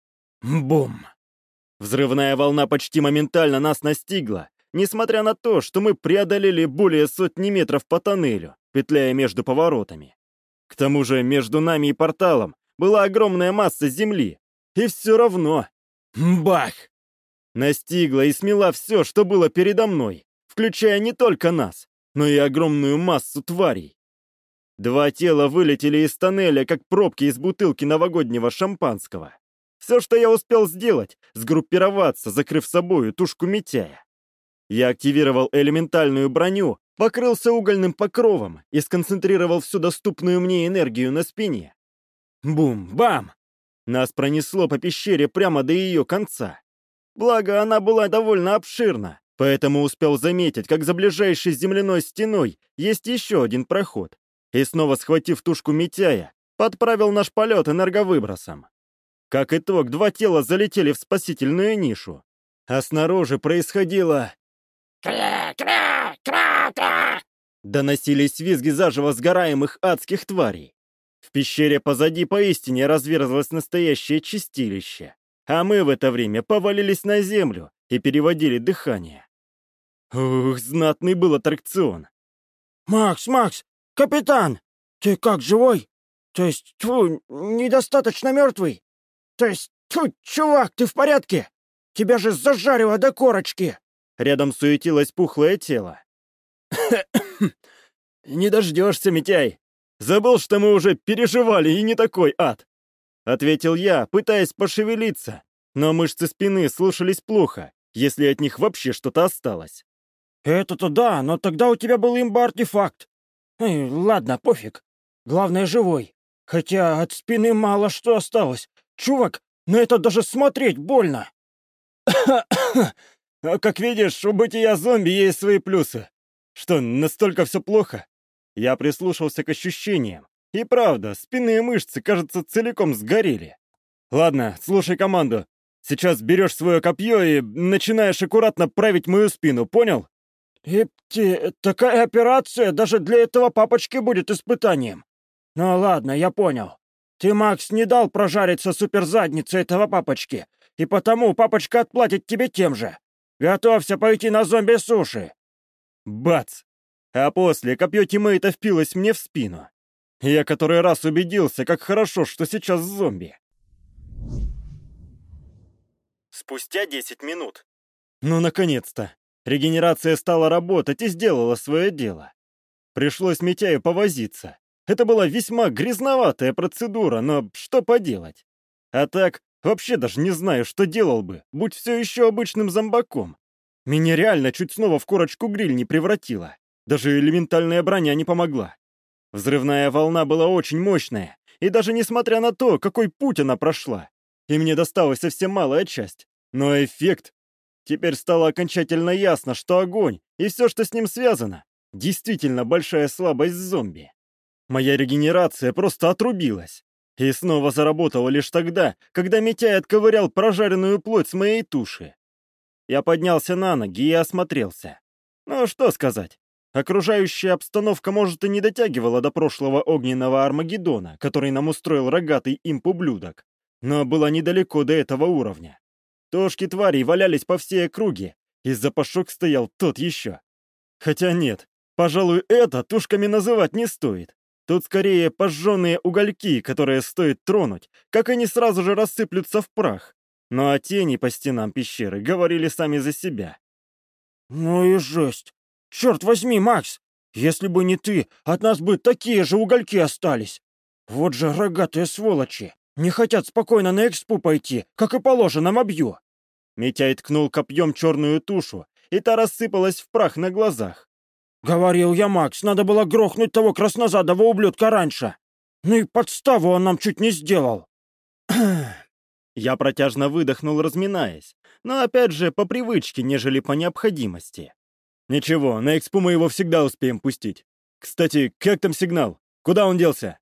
Бум! Взрывная волна почти моментально нас настигла, несмотря на то, что мы преодолели более сотни метров по тоннелю, петляя между поворотами. К тому же между нами и порталом была огромная масса земли, и все равно... Бах! Настигла и смела все, что было передо мной, включая не только нас, но и огромную массу тварей. Два тела вылетели из тоннеля, как пробки из бутылки новогоднего шампанского. Все, что я успел сделать, сгруппироваться, закрыв собою тушку Митяя. Я активировал элементальную броню, покрылся угольным покровом и сконцентрировал всю доступную мне энергию на спине. Бум-бам! Нас пронесло по пещере прямо до ее конца. Благо, она была довольно обширна, поэтому успел заметить, как за ближайшей земляной стеной есть еще один проход. И снова схватив тушку Митяя, подправил наш полет энерговыбросом. Как итог, два тела залетели в спасительную нишу. А снаружи происходило... Кра-кра-кра-кра! Доносились визги заживо сгораемых адских тварей. В пещере позади поистине разверзлось настоящее чистилище, а мы в это время повалились на землю и переводили дыхание. Ух, знатный был аттракцион. «Макс, Макс, капитан, ты как, живой? То есть, тьфу, недостаточно мертвый? То есть, тьфу, чувак, ты в порядке? Тебя же зажарило до корочки!» Рядом суетилось пухлое тело. «Не дождешься, Митяй! Забыл, что мы уже переживали и не такой ад!» Ответил я, пытаясь пошевелиться, но мышцы спины слушались плохо, если от них вообще что-то осталось. «Это-то да, но тогда у тебя был имба-артефакт. Эй, ладно, пофиг. Главное, живой. Хотя от спины мало что осталось. Чувак, на это даже смотреть больно. А как видишь, у бытия зомби есть свои плюсы. Что, настолько все плохо? Я прислушался к ощущениям. И правда, спинные мышцы, кажется, целиком сгорели. Ладно, слушай команду. Сейчас берешь свое копье и начинаешь аккуратно править мою спину, понял? Епти, такая операция даже для этого папочки будет испытанием. Ну ладно, я понял. Ты, Макс, не дал прожариться суперзаднице этого папочки, и потому папочка отплатит тебе тем же. Готовься пойти на зомби-суши. Бац! А после копье тиммейта впилось мне в спину. Я который раз убедился, как хорошо, что сейчас зомби. Спустя десять минут. Ну, наконец-то. Регенерация стала работать и сделала свое дело. Пришлось Митяю повозиться. Это была весьма грязноватая процедура, но что поделать. А так, вообще даже не знаю, что делал бы, будь все еще обычным зомбаком. Меня реально чуть снова в корочку-гриль не превратило. Даже элементальная броня не помогла. Взрывная волна была очень мощная, и даже несмотря на то, какой путь она прошла, и мне досталась совсем малая часть, но эффект... Теперь стало окончательно ясно, что огонь и все, что с ним связано, действительно большая слабость зомби. Моя регенерация просто отрубилась. И снова заработала лишь тогда, когда Митяй отковырял прожаренную плоть с моей туши. Я поднялся на ноги и осмотрелся. Ну, что сказать. Окружающая обстановка, может, и не дотягивала до прошлого огненного Армагеддона, который нам устроил рогатый имп-ублюдок, но была недалеко до этого уровня. Тушки тварей валялись по всей округе, и запашок стоял тот еще. Хотя нет, пожалуй, это тушками называть не стоит. Тут скорее пожженные угольки, которые стоит тронуть, как они сразу же рассыплются в прах. Ну а тени по стенам пещеры говорили сами за себя. Ну и жесть. Черт возьми, Макс, если бы не ты, от нас бы такие же угольки остались. Вот же рогатые сволочи. Не хотят спокойно на экспу пойти, как и положено мобью. Митяй ткнул копьем черную тушу, и та рассыпалась в прах на глазах. Говорил я, Макс, надо было грохнуть того краснозадого ублюдка раньше. Ну и подставу он нам чуть не сделал. Я протяжно выдохнул, разминаясь, но опять же по привычке, нежели по необходимости. Ничего, на экспу мы его всегда успеем пустить. Кстати, как там сигнал? Куда он делся?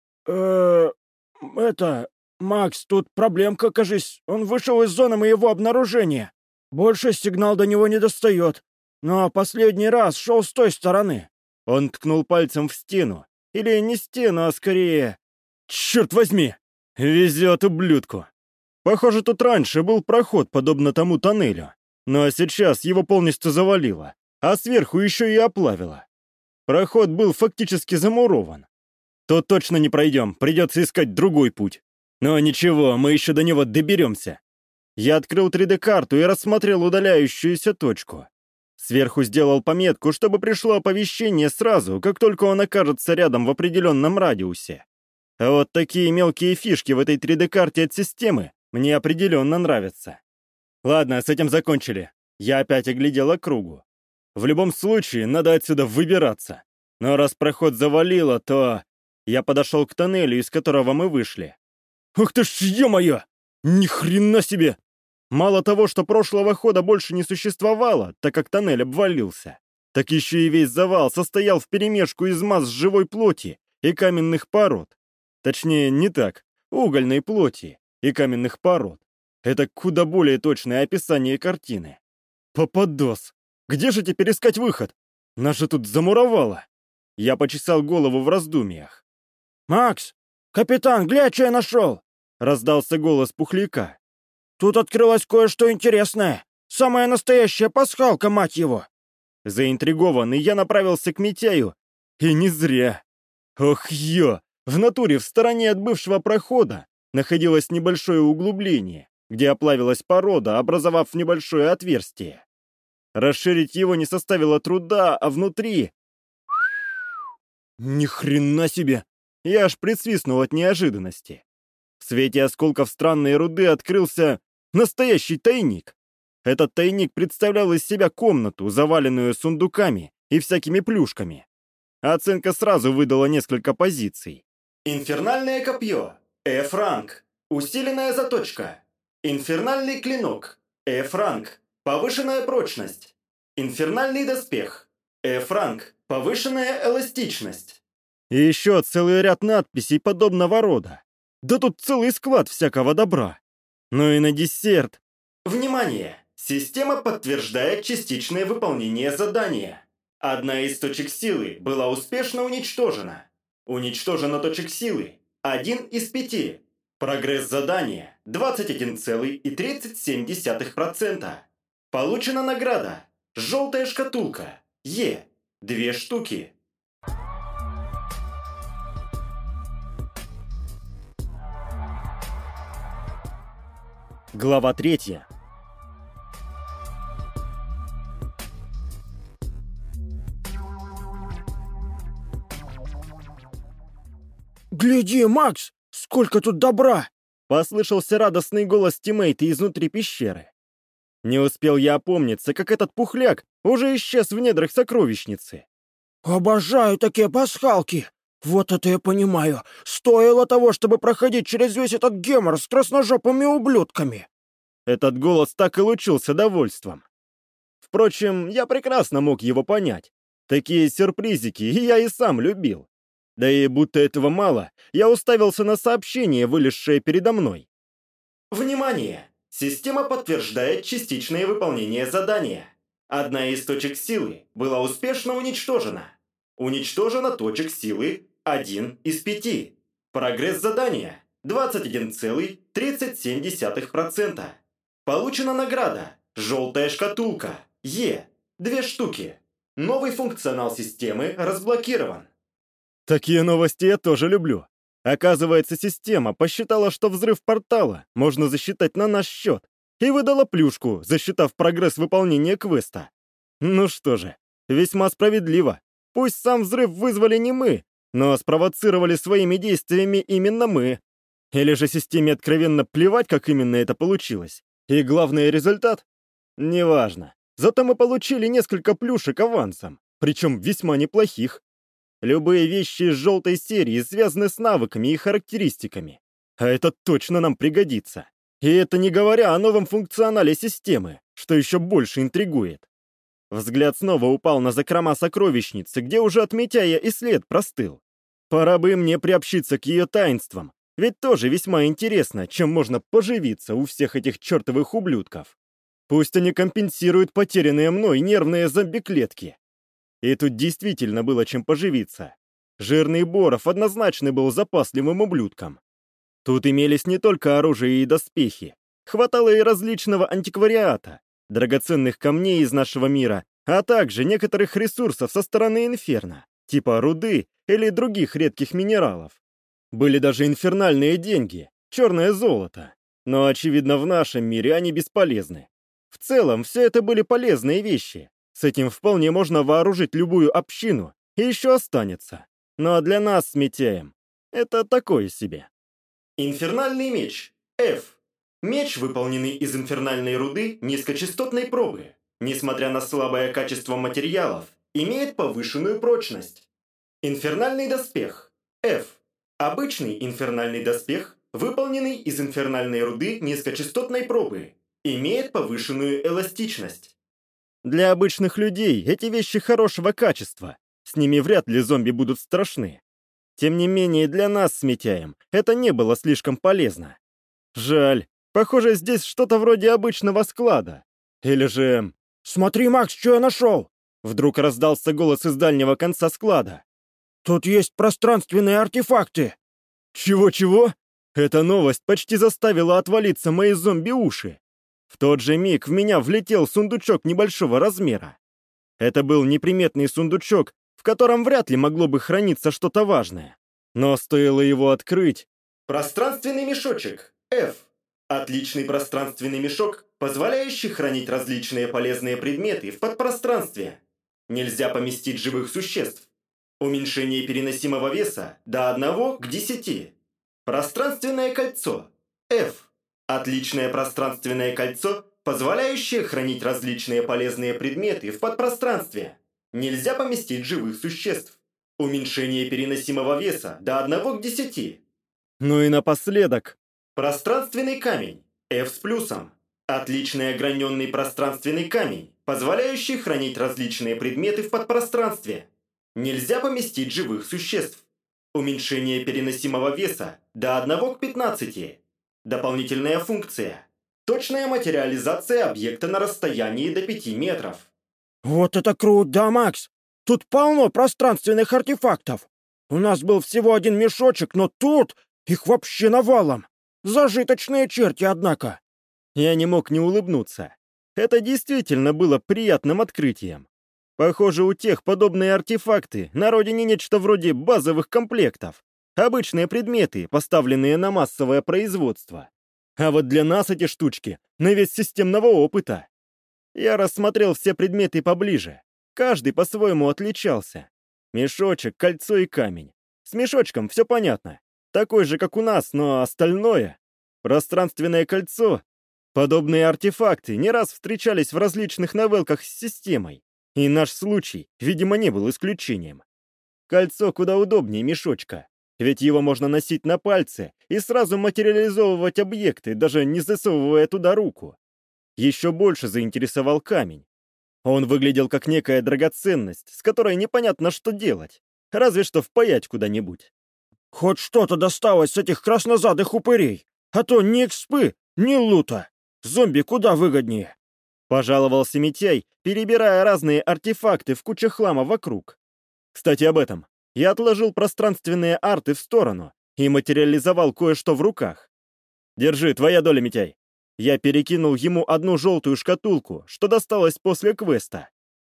э Это... Макс, тут проблемка, кажись. Он вышел из зоны моего обнаружения. Больше сигнал до него не достает. Но последний раз шел с той стороны. Он ткнул пальцем в стену. Или не стену, а скорее... Черт возьми! Везет ублюдку. Похоже, тут раньше был проход, подобно тому тоннелю. Но сейчас его полностью завалило, а сверху еще и оплавило. Проход был фактически замурован. Тут точно не пройдем, придется искать другой путь. Но ничего, мы еще до него доберемся. Я открыл три дэ-карту и рассмотрел удаляющуюся точку. Сверху сделал пометку, чтобы пришло оповещение сразу, как только он окажется рядом в определенном радиусе. А вот такие мелкие фишки в этой три дэ-карте от системы мне определенно нравятся. Ладно, с этим закончили. Я опять оглядел округу. В любом случае, надо отсюда выбираться. Но раз проход завалило, то... Я подошел к тоннелю, из которого мы вышли. Ух ты ж, ё-моё! Ни хрена себе! Мало того, что прошлого хода больше не существовало, так как тоннель обвалился, так еще и весь завал состоял вперемешку из масс живой плоти и каменных пород. Точнее, не так, угольной плоти и каменных пород. Это куда более точное описание картины. Попадос! Где же теперь искать выход? Нас же тут замуровало. Я почесал голову в раздумьях. «Макс! Капитан, глянь, что я нашел!» — раздался голос Пухляка. «Тут открылось кое-что интересное. Самая настоящая пасхалка, мать его!» Заинтригованный, я направился к Митяю. И не зря. Ох, ё! В натуре, в стороне от бывшего прохода, находилось небольшое углубление, где оплавилась порода, образовав небольшое отверстие. Расширить его не составило труда, а внутри... Ни хрена себе! Я аж присвистнул от неожиданности. В свете осколков странной руды открылся настоящий тайник. Этот тайник представлял из себя комнату, заваленную сундуками и всякими плюшками. Оценка сразу выдала несколько позиций. Инфернальное копье. F-ранг. Усиленная заточка. Инфернальный клинок. F-ранг. Повышенная прочность. Инфернальный доспех. F-ранг. Повышенная эластичность. И еще целый ряд надписей подобного рода. Да тут целый склад всякого добра. Ну и на десерт. Внимание! Система подтверждает частичное выполнение задания. Одна из точек силы была успешно уничтожена. Уничтожена точек силы один из пяти. Прогресс задания двадцать один целых тридцать семь десятых процента. Получена награда. Желтая шкатулка. Е. Две штуки. Глава третья. «Гляди, Макс, сколько тут добра!» Послышался радостный голос тиммейта изнутри пещеры. Не успел я опомниться, как этот пухляк уже исчез в недрах сокровищницы. «Обожаю такие пасхалки! Вот это я понимаю! Стоило того, чтобы проходить через весь этот гемор с красножопыми ублюдками!» Этот голос так и лучился довольством. Впрочем, я прекрасно мог его понять. Такие сюрпризики я и сам любил. Да и будто этого мало, я уставился на сообщение, вылезшее передо мной. Внимание! Система подтверждает частичное выполнение задания. Одна из точек силы была успешно уничтожена. Уничтожена точек силы один из пяти. Прогресс задания двадцать один целых тридцать семь десятых процента. Получена награда. Желтая шкатулка. Е. Две штуки. Новый функционал системы разблокирован. Такие новости я тоже люблю. Оказывается, система посчитала, что взрыв портала можно засчитать на наш счет, и выдала плюшку, засчитав прогресс выполнения квеста. Ну что же, весьма справедливо. Пусть сам взрыв вызвали не мы, но спровоцировали своими действиями именно мы. Или же системе откровенно плевать, как именно это получилось. И главный результат? Неважно. Зато мы получили несколько плюшек авансом, причем весьма неплохих. Любые вещи из желтой серии связаны с навыками и характеристиками. А это точно нам пригодится. И это не говоря о новом функционале системы, что еще больше интригует. Взгляд снова упал на закрома сокровищницы, где уже от Митяя и след простыл. Пора бы мне приобщиться к ее таинствам, ведь тоже весьма интересно, чем можно поживиться у всех этих чертовых ублюдков. Пусть они компенсируют потерянные мной нервные зомби-клетки. И тут действительно было чем поживиться. Жирный Боров однозначно был запасливым ублюдком. Тут имелись не только оружие и доспехи. Хватало и различного антиквариата, драгоценных камней из нашего мира, а также некоторых ресурсов со стороны Инферно, типа руды или других редких минералов. Были даже инфернальные деньги, черное золото. Но, очевидно, в нашем мире они бесполезны. В целом, все это были полезные вещи. С этим вполне можно вооружить любую общину, и еще останется. Но для нас с Митяем это такое себе. Инфернальный меч. F. Меч, выполненный из инфернальной руды низкочастотной пробы, несмотря на слабое качество материалов, имеет повышенную прочность. Инфернальный доспех. F. Обычный инфернальный доспех, выполненный из инфернальной руды низкочастотной пробы, имеет повышенную эластичность. Для обычных людей эти вещи хорошего качества. С ними вряд ли зомби будут страшны. Тем не менее, для нас с Митяем это не было слишком полезно. Жаль. Похоже, здесь что-то вроде обычного склада. Или же... «Смотри, Макс, что я нашел!» Вдруг раздался голос из дальнего конца склада. «Тут есть пространственные артефакты!» Чего-чего? Эта новость почти заставила отвалиться мои зомби-уши. В тот же миг в меня влетел сундучок небольшого размера. Это был неприметный сундучок, в котором вряд ли могло бы храниться что-то важное. Но стоило его открыть... Пространственный мешочек. F. Отличный пространственный мешок, позволяющий хранить различные полезные предметы в подпространстве. Нельзя поместить живых существ. Уменьшение переносимого веса до одного к десяти. Пространственное кольцо. F. Отличное пространственное кольцо, позволяющее хранить различные полезные предметы в подпространстве. Нельзя поместить живых существ. Уменьшение переносимого веса до одного к десяти. Ну и напоследок. Пространственный камень. F с плюсом. Отличный ограненный пространственный камень, позволяющий хранить различные предметы в подпространстве. Нельзя поместить живых существ. Уменьшение переносимого веса до одного к пятнадцати. Дополнительная функция. Точная материализация объекта на расстоянии до пяти метров. Вот это круто, Макс! Тут полно пространственных артефактов. У нас был всего один мешочек, но тут их вообще навалом. Зажиточные черти, однако. Я не мог не улыбнуться. Это действительно было приятным открытием. Похоже, у тех подобные артефакты на родине нечто вроде базовых комплектов. Обычные предметы, поставленные на массовое производство. А вот для нас эти штучки на вес системного опыта. Я рассмотрел все предметы поближе. Каждый по-своему отличался. Мешочек, кольцо и камень. С мешочком все понятно. Такой же, как у нас, но остальное... Пространственное кольцо. Подобные артефакты не раз встречались в различных новелках с системой. И наш случай, видимо, не был исключением. Кольцо куда удобнее мешочка. Ведь его можно носить на пальце и сразу материализовывать объекты, даже не засовывая туда руку. Еще больше заинтересовал камень. Он выглядел как некая драгоценность, с которой непонятно, что делать. Разве что впаять куда-нибудь. Хоть что-то досталось с этих краснозадых упырей, а то ни экспы, ни лута. Зомби куда выгоднее. Пожаловался Митяй, перебирая разные артефакты в куче хлама вокруг. Кстати, об этом. Я отложил пространственные арты в сторону и материализовал кое-что в руках. Держи, твоя доля, Митяй. Я перекинул ему одну желтую шкатулку, что досталось после квеста.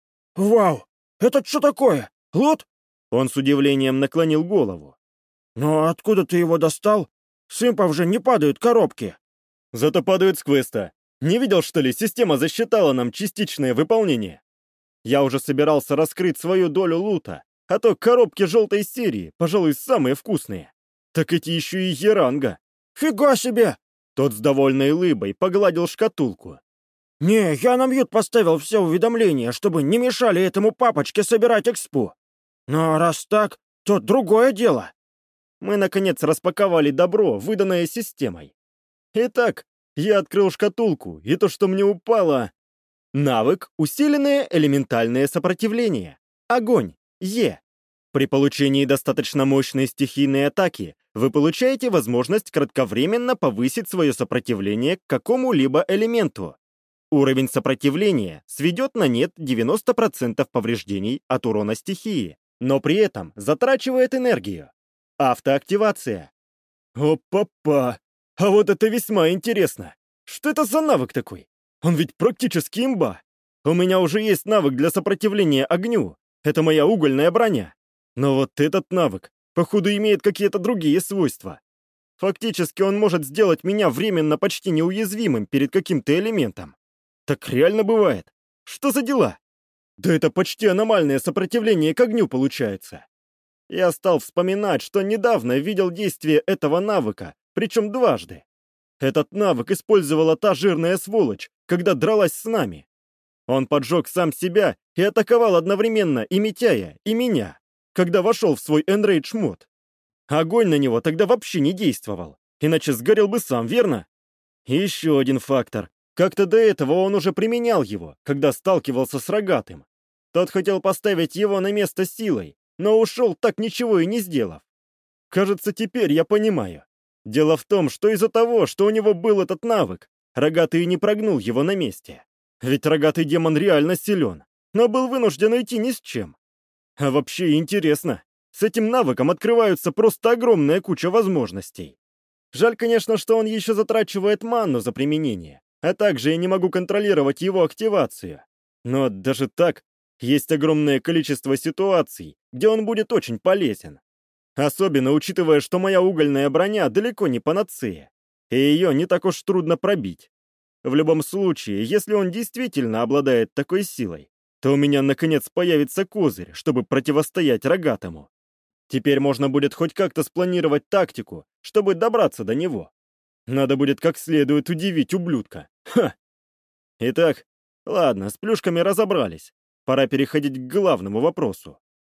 Вау! Это что такое? Лут? Он с удивлением наклонил голову. Но откуда ты его достал? С импов же не падают коробки. Зато падают с квеста. Не видел, что ли, система засчитала нам частичное выполнение? Я уже собирался раскрыть свою долю лута, а то коробки желтой серии, пожалуй, самые вкусные. Так эти еще и еранга. Фига себе! Тот с довольной улыбой погладил шкатулку. «Не, я на мьют поставил все уведомления, чтобы не мешали этому папочке собирать экспу. Но раз так, то другое дело». Мы, наконец, распаковали добро, выданное системой. Итак, я открыл шкатулку, и то, что мне упало... Навык «Усиленное элементальное сопротивление». Огонь. Е. При получении достаточно мощной стихийной атаки вы получаете возможность кратковременно повысить свое сопротивление к какому-либо элементу. Уровень сопротивления сведет на нет девяносто процентов повреждений от урона стихии, но при этом затрачивает энергию. Автоактивация. Опа-па! А вот это весьма интересно. Что это за навык такой? Он ведь практически имба. У меня уже есть навык для сопротивления огню. Это моя угольная броня. Но вот этот навык, походу, имеет какие-то другие свойства. Фактически он может сделать меня временно почти неуязвимым перед каким-то элементом. Так реально бывает. Что за дела? Да это почти аномальное сопротивление к огню получается. Я стал вспоминать, что недавно видел действие этого навыка, причем дважды. Этот навык использовала та жирная сволочь, когда дралась с нами. Он поджег сам себя и атаковал одновременно и Митяя, и меня, когда вошел в свой Enrage мод. Огонь на него тогда вообще не действовал, иначе сгорел бы сам, верно? И еще один фактор. Как-то до этого он уже применял его, когда сталкивался с рогатым. Тот хотел поставить его на место силой, но ушел, так ничего и не сделав. Кажется, теперь я понимаю. Дело в том, что из-за того, что у него был этот навык, рогатый и не прогнул его на месте. Ведь рогатый демон реально силен, но был вынужден уйти ни с чем. А вообще интересно, с этим навыком открываются просто огромная куча возможностей. Жаль, конечно, что он еще затрачивает манну за применение, а также я не могу контролировать его активацию. Но даже так, есть огромное количество ситуаций, где он будет очень полезен. Особенно учитывая, что моя угольная броня далеко не панацея, и ее не так уж трудно пробить. В любом случае, если он действительно обладает такой силой, то у меня наконец появится козырь, чтобы противостоять рогатому. Теперь можно будет хоть как-то спланировать тактику, чтобы добраться до него. Надо будет как следует удивить ублюдка. Ха! Итак, ладно, с плюшками разобрались. Пора переходить к главному вопросу.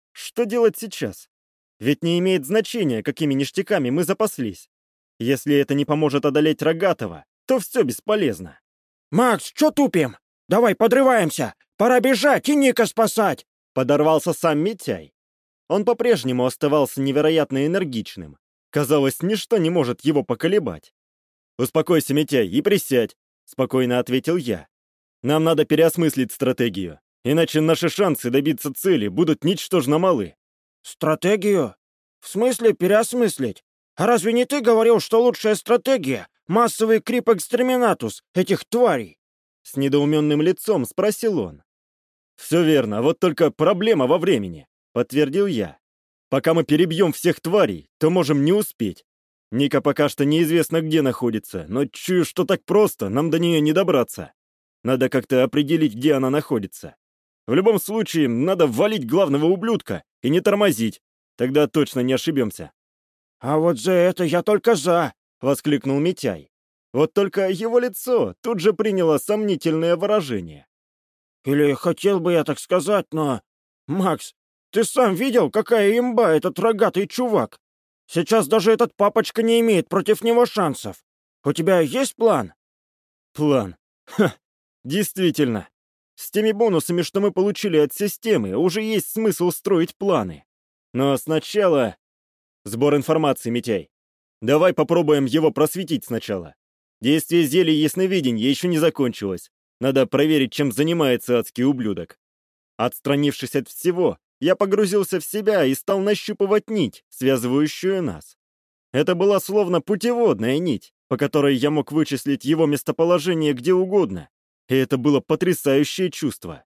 Что делать сейчас? Ведь не имеет значения, какими ништяками мы запаслись. Если это не поможет одолеть Рогатого, то все бесполезно. «Макс, чё тупим? Давай подрываемся! Пора бежать и Ника спасать!» Подорвался сам Митяй. Он по-прежнему оставался невероятно энергичным. Казалось, ничто не может его поколебать. «Успокойся, Митяй, и присядь», — спокойно ответил я. «Нам надо переосмыслить стратегию, иначе наши шансы добиться цели будут ничтожно малы». «Стратегию? В смысле переосмыслить? А разве не ты говорил, что лучшая стратегия — массовый крип-экстреминатус этих тварей?» С недоуменным лицом спросил он. «Все верно, вот только проблема во времени», — подтвердил я. «Пока мы перебьем всех тварей, то можем не успеть. Ника пока что неизвестно где находится, но чую, что так просто нам до нее не добраться. Надо как-то определить, где она находится. В любом случае, надо валить главного ублюдка и не тормозить, тогда точно не ошибемся». «А вот за это я только за!» — воскликнул Митяй. Вот только его лицо тут же приняло сомнительное выражение. «Или хотел бы я так сказать, но... Макс, ты сам видел, какая имба этот рогатый чувак? Сейчас даже этот папочка не имеет против него шансов. У тебя есть план?» «План? Ха! Действительно. С теми бонусами, что мы получили от системы, уже есть смысл строить планы. Но сначала... Сбор информации, Митяй. Давай попробуем его просветить сначала. Действие зелья ясновидения еще не закончилось. Надо проверить, чем занимается адский ублюдок». Отстранившись от всего, я погрузился в себя и стал нащупывать нить, связывающую нас. Это была словно путеводная нить, по которой я мог вычислить его местоположение где угодно. И это было потрясающее чувство.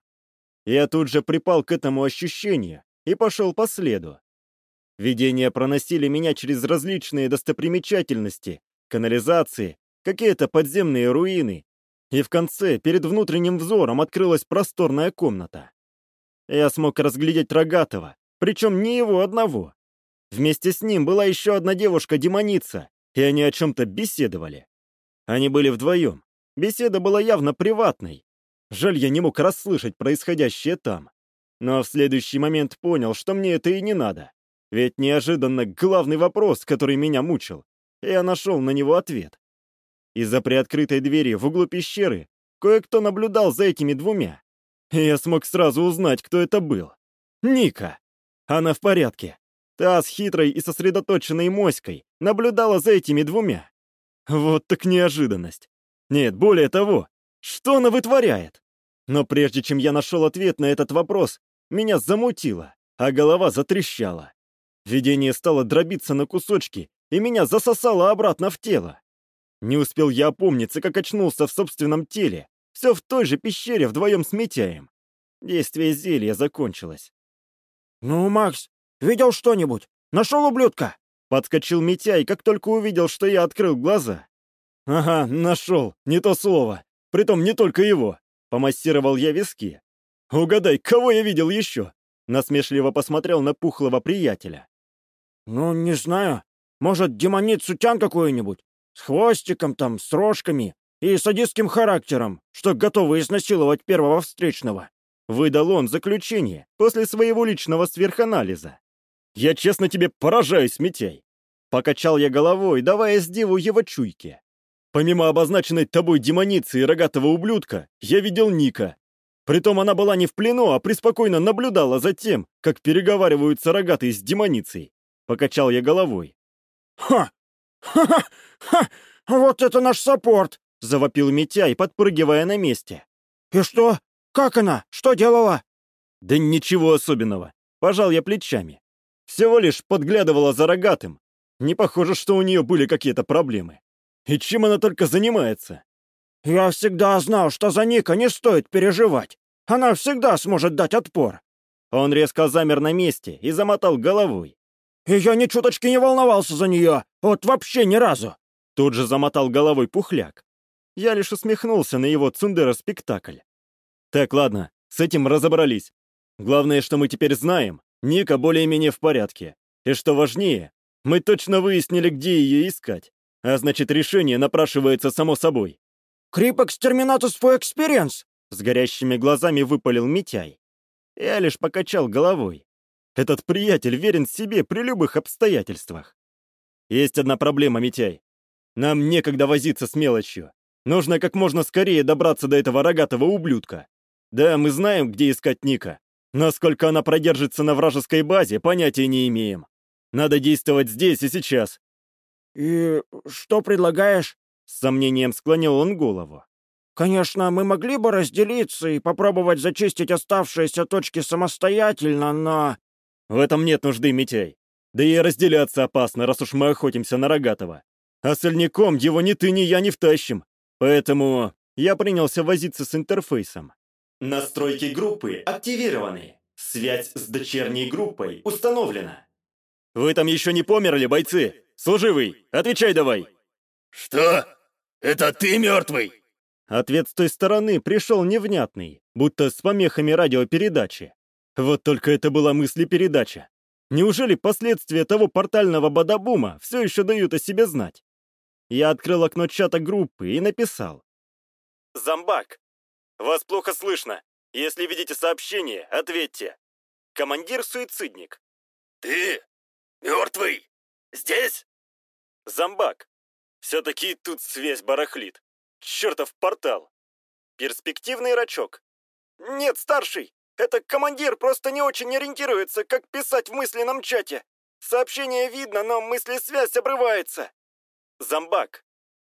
Я тут же припал к этому ощущению и пошел по следу. Видения проносили меня через различные достопримечательности, канализации, какие-то подземные руины, и в конце перед внутренним взором открылась просторная комната. Я смог разглядеть Рогатого, причем не его одного. Вместе с ним была еще одна девушка-демоница, и они о чем-то беседовали. Они были вдвоем. Беседа была явно приватной. Жаль, я не мог расслышать происходящее там. Но в следующий момент понял, что мне это и не надо. Ведь неожиданно главный вопрос, который меня мучил, я нашел на него ответ. Из-за приоткрытой двери в углу пещеры кое-кто наблюдал за этими двумя. И я смог сразу узнать, кто это был. Ника. Она в порядке. Та с хитрой и сосредоточенной моськой наблюдала за этими двумя. Вот так неожиданность. Нет, более того, что она вытворяет? Но прежде чем я нашел ответ на этот вопрос, меня замутило, а голова затрещала. Видение стало дробиться на кусочки, и меня засосало обратно в тело. Не успел я опомниться, как очнулся в собственном теле, все в той же пещере вдвоем с Митяем. Действие зелья закончилось. «Ну, Макс, видел что-нибудь? Нашел ублюдка?» Подскочил Митяй, как только увидел, что я открыл глаза. «Ага, нашел, не то слово. Притом не только его». Помассировал я виски. «Угадай, кого я видел еще?» Насмешливо посмотрел на пухлого приятеля. «Ну, не знаю. Может, демоницу-тян какую-нибудь? С хвостиком там, с рожками и садистским характером, что готовы изнасиловать первого встречного». Выдал он заключение после своего личного сверханализа. «Я честно тебе поражаюсь, Митяй!» Покачал я головой, давая сдиву его чуйке. «Помимо обозначенной тобой демоницы и рогатого ублюдка, я видел Ника. Притом она была не в плену, а преспокойно наблюдала за тем, как переговариваются рогатые с демоницей». Покачал я головой. «Ха! Ха-ха-ха! Вот это наш саппорт!» — завопил Митяй, подпрыгивая на месте. «И что? Как она? Что делала?» «Да ничего особенного», — пожал я плечами. Всего лишь подглядывала за рогатым. Не похоже, что у нее были какие-то проблемы. И чем она только занимается? «Я всегда знал, что за Ника не стоит переживать. Она всегда сможет дать отпор». Он резко замер на месте и замотал головой. «И я ни чуточки не волновался за нее. Вот вообще ни разу». Тут же замотал головой Пухляк. Я лишь усмехнулся на его цундера-спектакль. «Так, ладно, с этим разобрались. Главное, что мы теперь знаем, Ника более-менее в порядке. И что важнее, мы точно выяснили, где ее искать. А значит, решение напрашивается само собой». «Крип экстерминатус for experience!» С горящими глазами выпалил Митяй. Я лишь покачал головой. Этот приятель верен себе при любых обстоятельствах. Есть одна проблема, Митяй. Нам некогда возиться с мелочью. Нужно как можно скорее добраться до этого рогатого ублюдка. Да, мы знаем, где искать Ника. Насколько она продержится на вражеской базе, понятия не имеем. Надо действовать здесь и сейчас. «И что предлагаешь?» С сомнением склонил он голову. «Конечно, мы могли бы разделиться и попробовать зачистить оставшиеся точки самостоятельно, но...» В этом нет нужды, Митяй. Да и разделяться опасно, раз уж мы охотимся на рогатого. А сольником его ни ты, ни я не втащим. Поэтому я принялся возиться с интерфейсом. Настройки группы активированы. Связь с дочерней группой установлена. Вы там еще не померли, бойцы? Служивый, отвечай давай. Что? Это ты мертвый? Ответ с той стороны пришел невнятный, будто с помехами радиопередачи. Вот только это была мыслепередача. Неужели последствия того портального бадабума все еще дают о себе знать? Я открыл окно чата группы и написал. «Зомбак, вас плохо слышно. Если видите сообщение, ответьте. Командир-суицидник». Ты? Мертвый? Здесь? «Зомбак, все-таки тут связь барахлит. Чертов портал. Перспективный рачок». «Нет, старший, это командир просто не очень ориентируется, как писать в мысленном чате. Сообщение видно, но мыслесвязь обрывается». «Зомбак,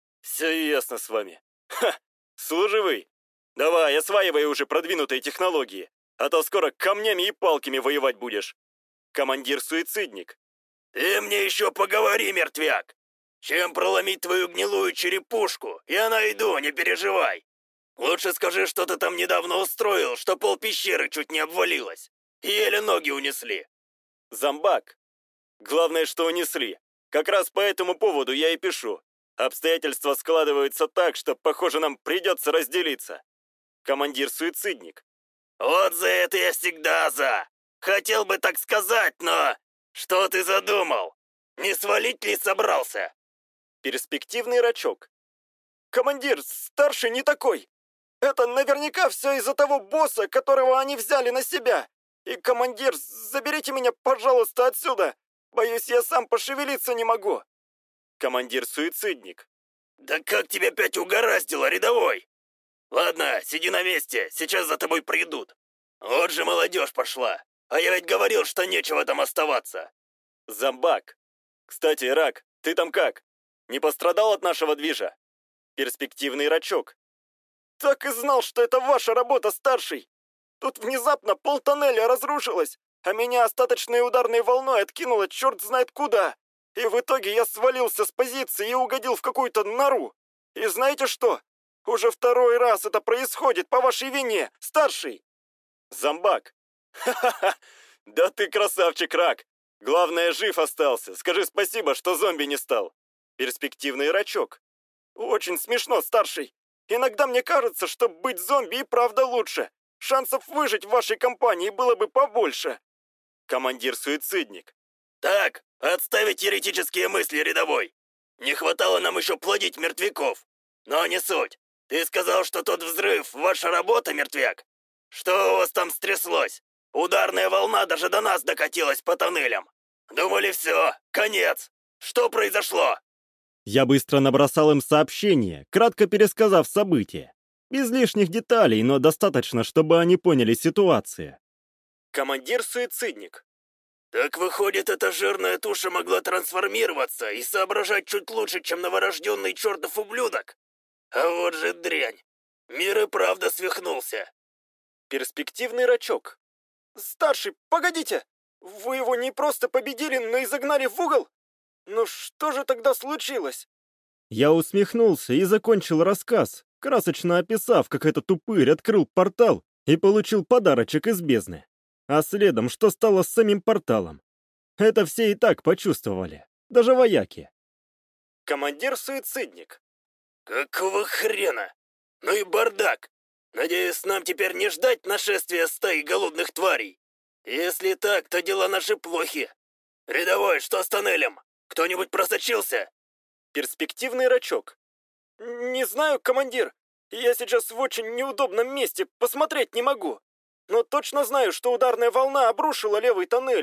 все ясно с вами. Ха, служивый. Давай, осваивай уже продвинутые технологии, а то скоро камнями и палками воевать будешь. Командир-суицидник». Ты мне еще поговори, мертвяк. Чем проломить твою гнилую черепушку, я найду, не переживай. Лучше скажи, что ты там недавно устроил, что пол пещеры чуть не обвалилось. Еле ноги унесли. «Зомбак, главное, что унесли. Как раз по этому поводу я и пишу. Обстоятельства складываются так, что, похоже, нам придется разделиться. Командир-суицидник». Вот за это я всегда за. Хотел бы так сказать, но... Что ты задумал? Не свалить ли собрался? Перспективный рачок. «Командир, старший не такой. Это наверняка все из-за того босса, которого они взяли на себя. И, командир, заберите меня, пожалуйста, отсюда. Боюсь, я сам пошевелиться не могу». Командир-суицидник. Да как тебя опять угораздило, рядовой? Ладно, сиди на месте, сейчас за тобой придут. Вот же молодежь пошла. А я ведь говорил, что нечего там оставаться. «Зомбак. Кстати, Рак, ты там как? Не пострадал от нашего движа?» Перспективный рачок. «Так и знал, что это ваша работа, старший. Тут внезапно полтоннеля разрушилось, а меня остаточной ударной волной откинуло черт знает куда. И в итоге я свалился с позиции и угодил в какую-то нору. И знаете что? Уже второй раз это происходит по вашей вине, старший!» «Зомбак. Ха-ха-ха! Да ты красавчик, Рак! Главное, жив остался. Скажи спасибо, что зомби не стал. Перспективный рачок. Очень смешно, старший. Иногда мне кажется, что быть зомби и правда лучше. Шансов выжить в вашей компании было бы побольше». Командир-суицидник. Так, отставить еретические мысли, рядовой. Не хватало нам еще плодить мертвяков. Но не суть. Ты сказал, что тот взрыв — ваша работа, мертвяк? Что у вас там стряслось? Ударная волна даже до нас докатилась по тоннелям. Думали, все, конец. Что произошло?» Я быстро набросал им сообщение, кратко пересказав события. Без лишних деталей, но достаточно, чтобы они поняли ситуацию. Командир-суицидник. «Так выходит, эта жирная туша могла трансформироваться и соображать чуть лучше, чем новорожденный чертов ублюдок? А вот же дрянь. Мир и правда свихнулся». Перспективный рачок. «Старший, погодите! Вы его не просто победили, но и загнали в угол? Ну что же тогда случилось?» Я усмехнулся и закончил рассказ, красочно описав, как этот упырь открыл портал и получил подарочек из бездны. А следом, что стало с самим порталом. Это все и так почувствовали, даже вояки. Командир-суицидник. «Какого хрена? Ну и бардак! Надеюсь, нам теперь не ждать нашествия стаи голодных тварей. Если так, то дела наши плохи. Рядовой, что с тоннелем? Кто-нибудь просочился?» Перспективный рачок. «Не знаю, командир. Я сейчас в очень неудобном месте, посмотреть не могу. Но точно знаю, что ударная волна обрушила левый тоннель,